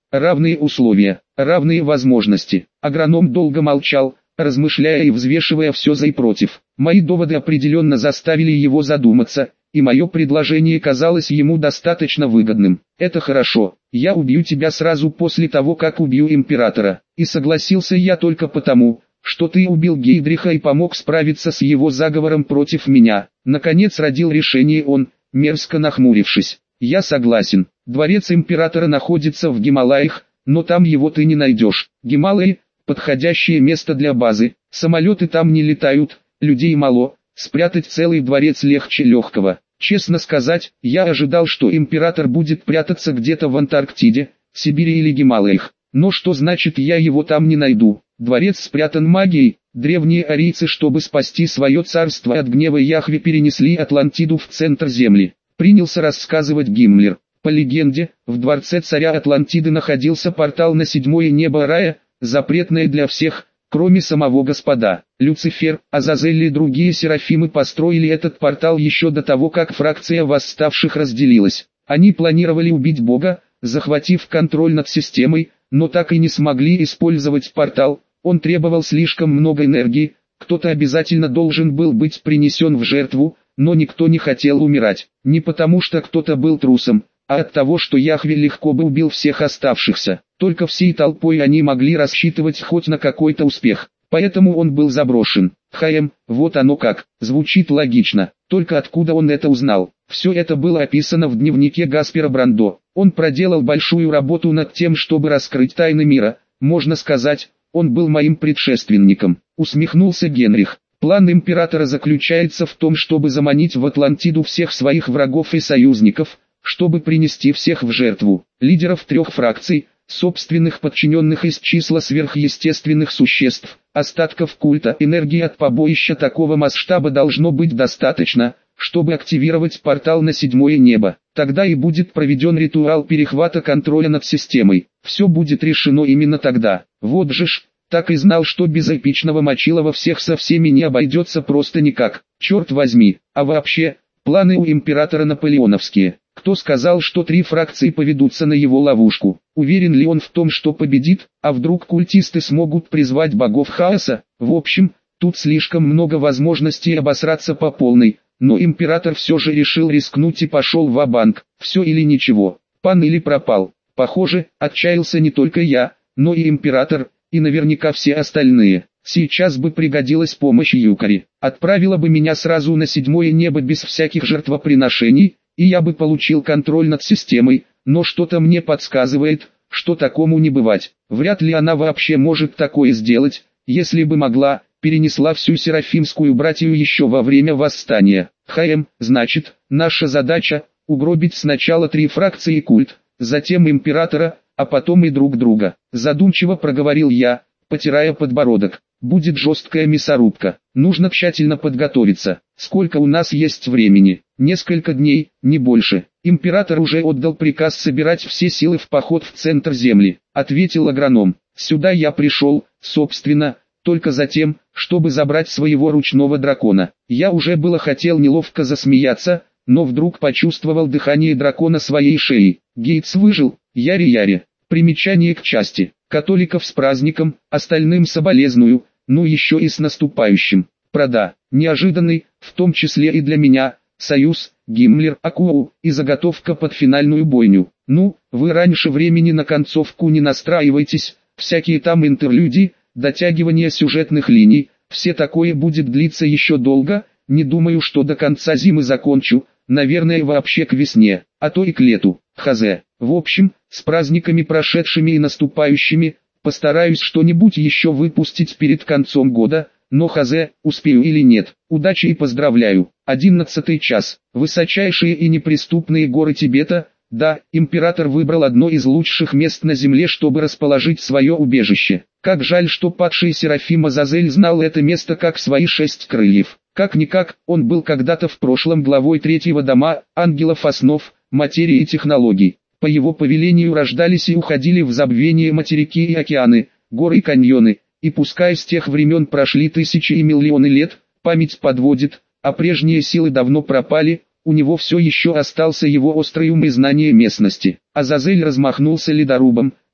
Speaker 1: равные условия, равные возможности. Агроном долго молчал, размышляя и взвешивая все за и против. Мои доводы определенно заставили его задуматься, и мое предложение казалось ему достаточно выгодным. «Это хорошо, я убью тебя сразу после того, как убью императора». И согласился я только потому, что ты убил Гейдриха и помог справиться с его заговором против меня. Наконец родил решение он, мерзко нахмурившись. «Я согласен. Дворец императора находится в Гималаях, но там его ты не найдешь. Гималаи – подходящее место для базы, самолеты там не летают, людей мало, спрятать целый дворец легче легкого. Честно сказать, я ожидал, что император будет прятаться где-то в Антарктиде, Сибири или Гималаях. Но что значит я его там не найду? Дворец спрятан магией. Древние арийцы, чтобы спасти свое царство от гнева Яхве, перенесли Атлантиду в центр земли». Принялся рассказывать Гиммлер. По легенде, в дворце царя Атлантиды находился портал на седьмое небо рая, запретное для всех, кроме самого Господа. Люцифер, Азазель и другие серафимы построили этот портал еще до того, как фракция восставших разделилась. Они планировали убить Бога, захватив контроль над системой, но так и не смогли использовать портал. Он требовал слишком много энергии, кто-то обязательно должен был быть принесен в жертву, но никто не хотел умирать. Не потому что кто-то был трусом, а от того, что Яхве легко бы убил всех оставшихся. Только всей толпой они могли рассчитывать хоть на какой-то успех. Поэтому он был заброшен. Хаем, вот оно как, звучит логично. Только откуда он это узнал? Все это было описано в дневнике Гаспера Брандо. Он проделал большую работу над тем, чтобы раскрыть тайны мира. Можно сказать, он был моим предшественником. Усмехнулся Генрих. План императора заключается в том, чтобы заманить в Атлантиду всех своих врагов и союзников, чтобы принести всех в жертву. Лидеров трех фракций, собственных подчиненных из числа сверхъестественных существ, остатков культа. Энергии от побоища такого масштаба должно быть достаточно, чтобы активировать портал на седьмое небо. Тогда и будет проведен ритуал перехвата контроля над системой. Все будет решено именно тогда. Вот же ж, так и знал, что без эпичного мочилова всех со всеми не обойдется просто никак. Черт возьми, а вообще, планы у императора наполеоновские. Кто сказал, что три фракции поведутся на его ловушку? Уверен ли он в том, что победит? А вдруг культисты смогут призвать богов хаоса? В общем, тут слишком много возможностей обосраться по полной. Но император все же решил рискнуть и пошел ва-банк. Все или ничего, пан или пропал. Похоже, отчаялся не только я, но и император, и наверняка все остальные. Сейчас бы пригодилась помощь Юкари. Отправила бы меня сразу на седьмое небо без всяких жертвоприношений, и я бы получил контроль над системой, но что-то мне подсказывает, что такому не бывать. Вряд ли она вообще может такое сделать. Если бы могла, перенесла всю серафимскую братью еще во время восстания. Хаем, значит, наша задача – угробить сначала три фракции и культ, затем императора, а потом и друг друга. Задумчиво проговорил я, потирая подбородок. Будет жесткая мясорубка. Нужно тщательно подготовиться. Сколько у нас есть времени? Несколько дней, не больше. Император уже отдал приказ собирать все силы в поход в центр земли, ответил агроном. Сюда я пришел, собственно, только за тем, чтобы забрать своего ручного дракона. Я уже было хотел неловко засмеяться, но вдруг почувствовал дыхание дракона своей шеи. Гейтс выжил, яри-яри. Примечание к части. Католиков с праздником, остальным соболезную, ну еще и с наступающим. Прода, неожиданный, в том числе и для меня, союз, Гиммлер, Акуоу, и заготовка под финальную бойню. Ну, вы раньше времени на концовку не настраивайтесь, всякие там интерлюдии, дотягивание сюжетных линий, все такое будет длиться еще долго, не думаю, что до конца зимы закончу, наверное вообще к весне, а то и к лету, хазе. В общем, с праздниками прошедшими и наступающими, постараюсь что-нибудь еще выпустить перед концом года, но хазе, успею или нет. Удачи и поздравляю. Одиннадцатый час. Высочайшие и неприступные горы Тибета. Да, император выбрал одно из лучших мест на земле, чтобы расположить свое убежище. Как жаль, что падший Серафим Азазель знал это место как свои шесть крыльев. Как-никак, он был когда-то в прошлом главой третьего дома, ангелов основ, материи и технологий. По его повелению рождались и уходили в забвение материки и океаны, горы и каньоны, и пускай с тех времен прошли тысячи и миллионы лет, память подводит, а прежние силы давно пропали, у него все еще остался его острый ум и знание местности. Азазель размахнулся ледорубом,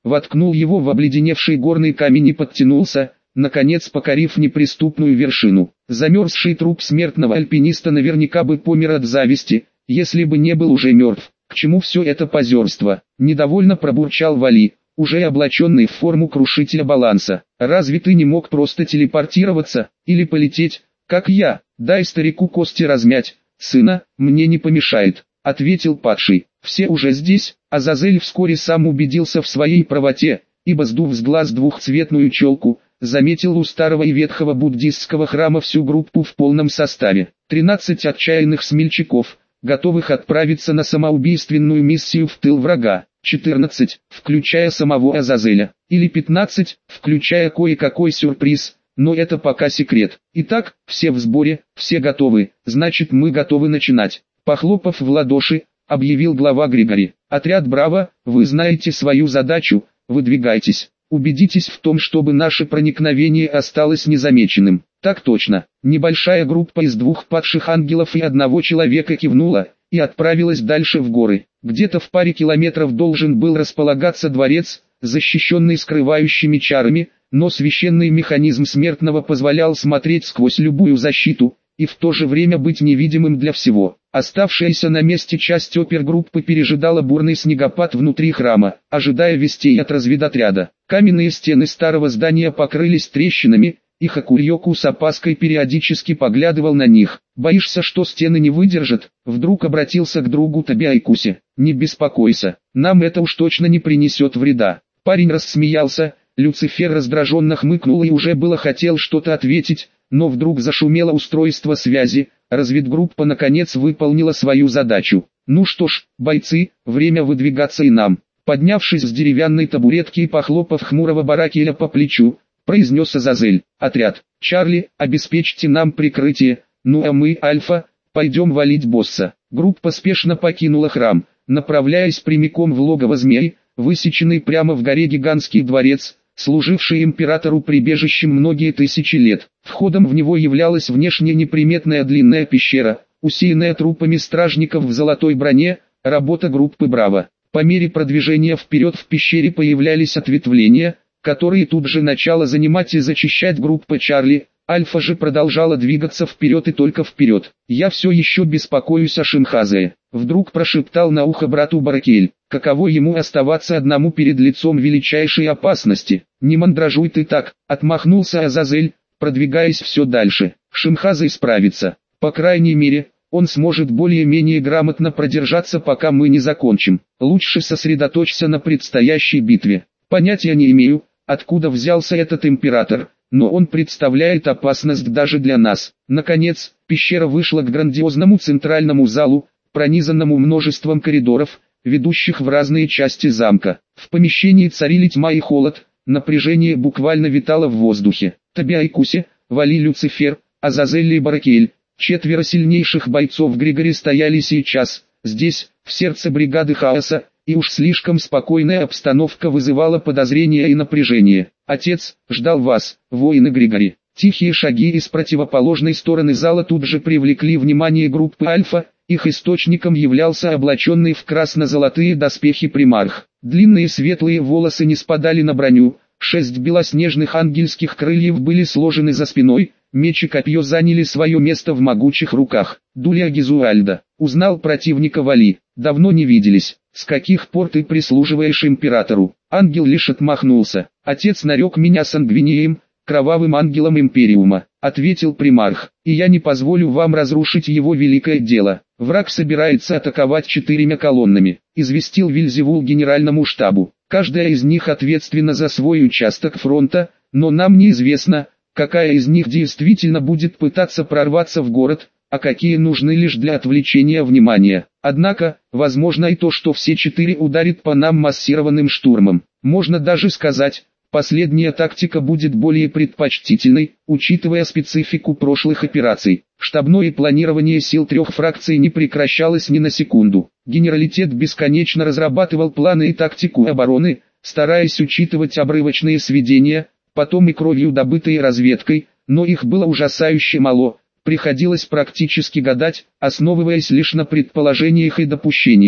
Speaker 1: воткнул его в обледеневший горный камень и подтянулся, наконец покорив неприступную вершину. Замерзший труп смертного альпиниста наверняка бы помер от зависти, если бы не был уже мертв. К чему все это позерство? Недовольно пробурчал Вали, уже облаченный в форму крушителя баланса. Разве ты не мог просто телепортироваться, или полететь, как я? Дай старику кости размять, сына, мне не помешает, ответил падший. Все уже здесь. Азазель вскоре сам убедился в своей правоте, ибо сдув с глаз двухцветную челку, заметил у старого и ветхого буддистского храма всю группу в полном составе. тринадцать отчаянных смельчаков, готовых отправиться на самоубийственную миссию в тыл врага. четырнадцать, включая самого Азазеля. Или пятнадцать, включая кое-какой сюрприз, но это пока секрет. Итак, все в сборе, все готовы, значит мы готовы начинать. Похлопав в ладоши, объявил глава Григори. Отряд «Браво», вы знаете свою задачу, выдвигайтесь. Убедитесь в том, чтобы наше проникновение осталось незамеченным. Так точно. Небольшая группа из двух падших ангелов и одного человека кивнула и отправилась дальше в горы. Где-то в паре километров должен был располагаться дворец, защищенный скрывающими чарами, но священный механизм смертного позволял смотреть сквозь любую защиту и в то же время быть невидимым для всего. Оставшаяся на месте часть опергруппы пережидала бурный снегопад внутри храма, ожидая вестей от разведотряда. Каменные стены старого здания покрылись трещинами, и Хакурьоку с опаской периодически поглядывал на них. «Боишься, что стены не выдержат?» Вдруг обратился к другу Табиайкуси. «Не беспокойся, нам это уж точно не принесет вреда». Парень рассмеялся, Люцифер раздраженно хмыкнул и уже было хотел что-то ответить, но вдруг зашумело устройство связи. Разведгруппа наконец выполнила свою задачу. «Ну что ж, бойцы, время выдвигаться и нам». Поднявшись с деревянной табуретки и похлопав хмурого Баракеля по плечу, произнес Азазель: «Отряд, Чарли, обеспечьте нам прикрытие, ну а мы, Альфа, пойдем валить босса». Группа спешно покинула храм, направляясь прямиком в логово змей, высеченный прямо в горе гигантский дворец, служивший императору прибежищем многие тысячи лет. Входом в него являлась внешне неприметная длинная пещера, усеянная трупами стражников в золотой броне, работа группы «Браво». По мере продвижения вперед в пещере появлялись ответвления, которые тут же начала занимать и зачищать группа Чарли. Альфа же продолжала двигаться вперед и только вперед. «Я все еще беспокоюсь о Шинхазе», — вдруг прошептал на ухо брату Баракель. «Каково ему оставаться одному перед лицом величайшей опасности?» «Не мандражуй ты так», — отмахнулся Азазель, продвигаясь все дальше. «Шинхазе справится. По крайней мере, он сможет более-менее грамотно продержаться, пока мы не закончим. Лучше сосредоточься на предстоящей битве. Понятия не имею, откуда взялся этот император, но он представляет опасность даже для нас». Наконец, пещера вышла к грандиозному центральному залу, пронизанному множеством коридоров, ведущих в разные части замка. В помещении царили тьма и холод, напряжение буквально витало в воздухе. Табиайкуси, Вали, Люцифер, Азазель и Баракель, четверо сильнейших бойцов Григори стояли сейчас, здесь, в сердце бригады хаоса, и уж слишком спокойная обстановка вызывала подозрения и напряжение. «Отец, ждал вас, воины Григори». Тихие шаги из противоположной стороны зала тут же привлекли внимание группы Альфа, их источником являлся облаченный в красно-золотые доспехи примарх. Длинные светлые волосы не спадали на броню, шесть белоснежных ангельских крыльев были сложены за спиной, меч и копье заняли свое место в могучих руках. Дулия Гизуальда, узнал противника Вали, давно не виделись. «С каких пор ты прислуживаешь императору?» Ангел лишь отмахнулся. «Отец нарек меня сангвинием, кровавым ангелом Империума», — ответил примарх, — «и я не позволю вам разрушить его великое дело. Враг собирается атаковать четырьмя колоннами», — известил Вильзевул генеральному штабу. «Каждая из них ответственна за свой участок фронта, но нам неизвестно, какая из них действительно будет пытаться прорваться в город, а какие нужны лишь для отвлечения внимания. Однако, возможно и то, что все четыре ударят по нам массированным штурмом. Можно даже сказать, последняя тактика будет более предпочтительной, учитывая специфику прошлых операций. Штабное планирование сил трех фракций не прекращалось ни на секунду. Генералитет бесконечно разрабатывал планы и тактику обороны, стараясь учитывать обрывочные сведения, потом и кровью добытые разведкой, но их было ужасающе мало. Приходилось практически гадать, основываясь лишь на предположениях и допущениях.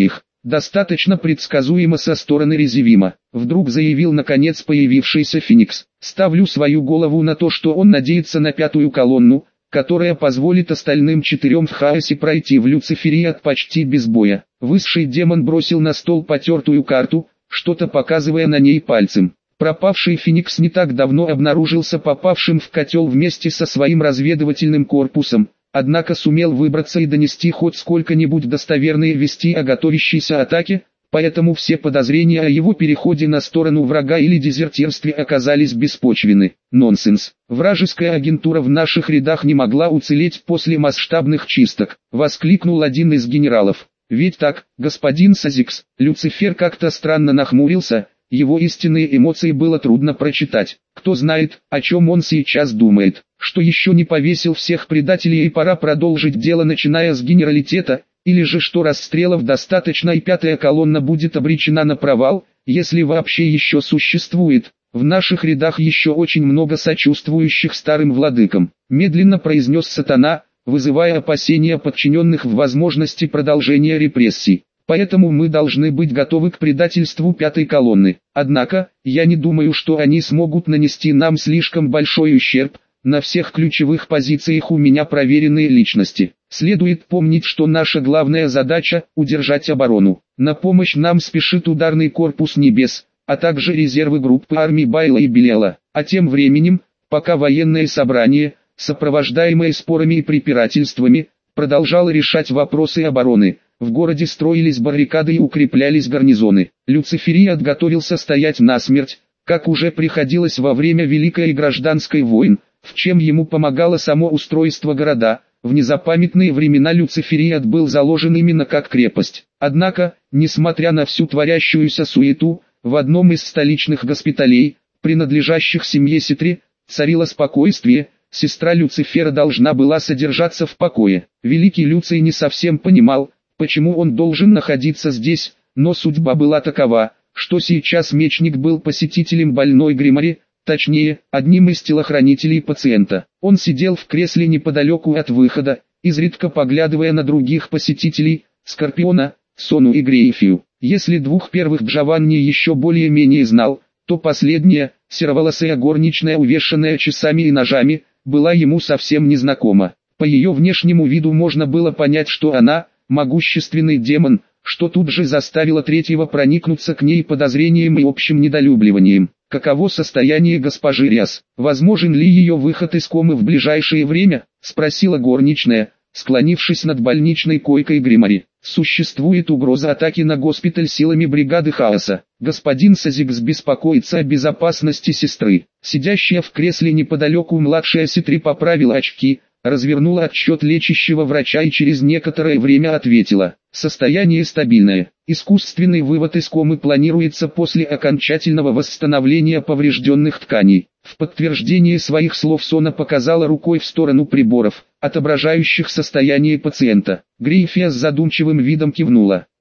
Speaker 1: Достаточно предсказуемо со стороны Резивима. Вдруг заявил наконец появившийся Феникс. Ставлю свою голову на то, что он надеется на пятую колонну, которая позволит остальным четырем в хаосе пройти в Люцифериат почти без боя. Высший демон бросил на стол потертую карту, что-то показывая на ней пальцем. Пропавший Феникс не так давно обнаружился попавшим в котел вместе со своим разведывательным корпусом, однако сумел выбраться и донести хоть сколько-нибудь достоверные вести о готовящейся атаке, поэтому все подозрения о его переходе на сторону врага или дезертирстве оказались беспочвенны. Нонсенс. Вражеская агентура в наших рядах не могла уцелеть после масштабных чисток, воскликнул один из генералов. Ведь так, господин Сазикс. Люцифер как-то странно нахмурился. Его истинные эмоции было трудно прочитать. Кто знает, о чем он сейчас думает. Что еще не повесил всех предателей и пора продолжить дело, начиная с генералитета, или же что расстрелов достаточно и пятая колонна будет обречена на провал, если вообще еще существует. В наших рядах еще очень много сочувствующих старым владыкам. Медленно произнес Сатана, вызывая опасения подчиненных в возможности продолжения репрессий. Поэтому мы должны быть готовы к предательству пятой колонны. Однако, я не думаю, что они смогут нанести нам слишком большой ущерб. На всех ключевых позициях у меня проверенные личности. Следует помнить, что наша главная задача – удержать оборону. На помощь нам спешит ударный корпус небес, а также резервы группы армий Байла и Белиала. А тем временем, пока военное собрание, сопровождаемое спорами и препирательствами, продолжало решать вопросы обороны, в городе строились баррикады и укреплялись гарнизоны. Люцифериат готовился стоять насмерть, как уже приходилось во время Великой и Гражданской войн, в чем ему помогало само устройство города. В незапамятные времена Люцифериат был заложен именно как крепость. Однако, несмотря на всю творящуюся суету, в одном из столичных госпиталей, принадлежащих семье Ситри, царило спокойствие. Сестра Люцифера должна была содержаться в покое. Великий Люций не совсем понимал, почему он должен находиться здесь, но судьба была такова, что сейчас мечник был посетителем больной Гримари, точнее, одним из телохранителей пациента. Он сидел в кресле неподалеку от выхода, изредка поглядывая на других посетителей, Скорпиона, Сону и Грейфию. Если двух первых Джованни еще более-менее знал, то последняя, сероволосая горничная, увешанная часами и ножами, была ему совсем незнакома. По ее внешнему виду можно было понять, что она – могущественный демон, что тут же заставило третьего проникнуться к ней подозрением и общим недолюбливанием. Каково состояние госпожи Риас? Возможен ли ее выход из комы в ближайшее время? Спросила горничная, склонившись над больничной койкой Гримари. Существует угроза атаки на госпиталь силами бригады хаоса. Господин Сазикс беспокоится о безопасности сестры. Сидящая в кресле неподалеку младшая Ситри поправила очки, развернула отчет лечащего врача и через некоторое время ответила: состояние стабильное. Искусственный вывод из комы планируется после окончательного восстановления поврежденных тканей. В подтверждение своих слов Сона показала рукой в сторону приборов, отображающих состояние пациента. Грейфия с задумчивым видом кивнула.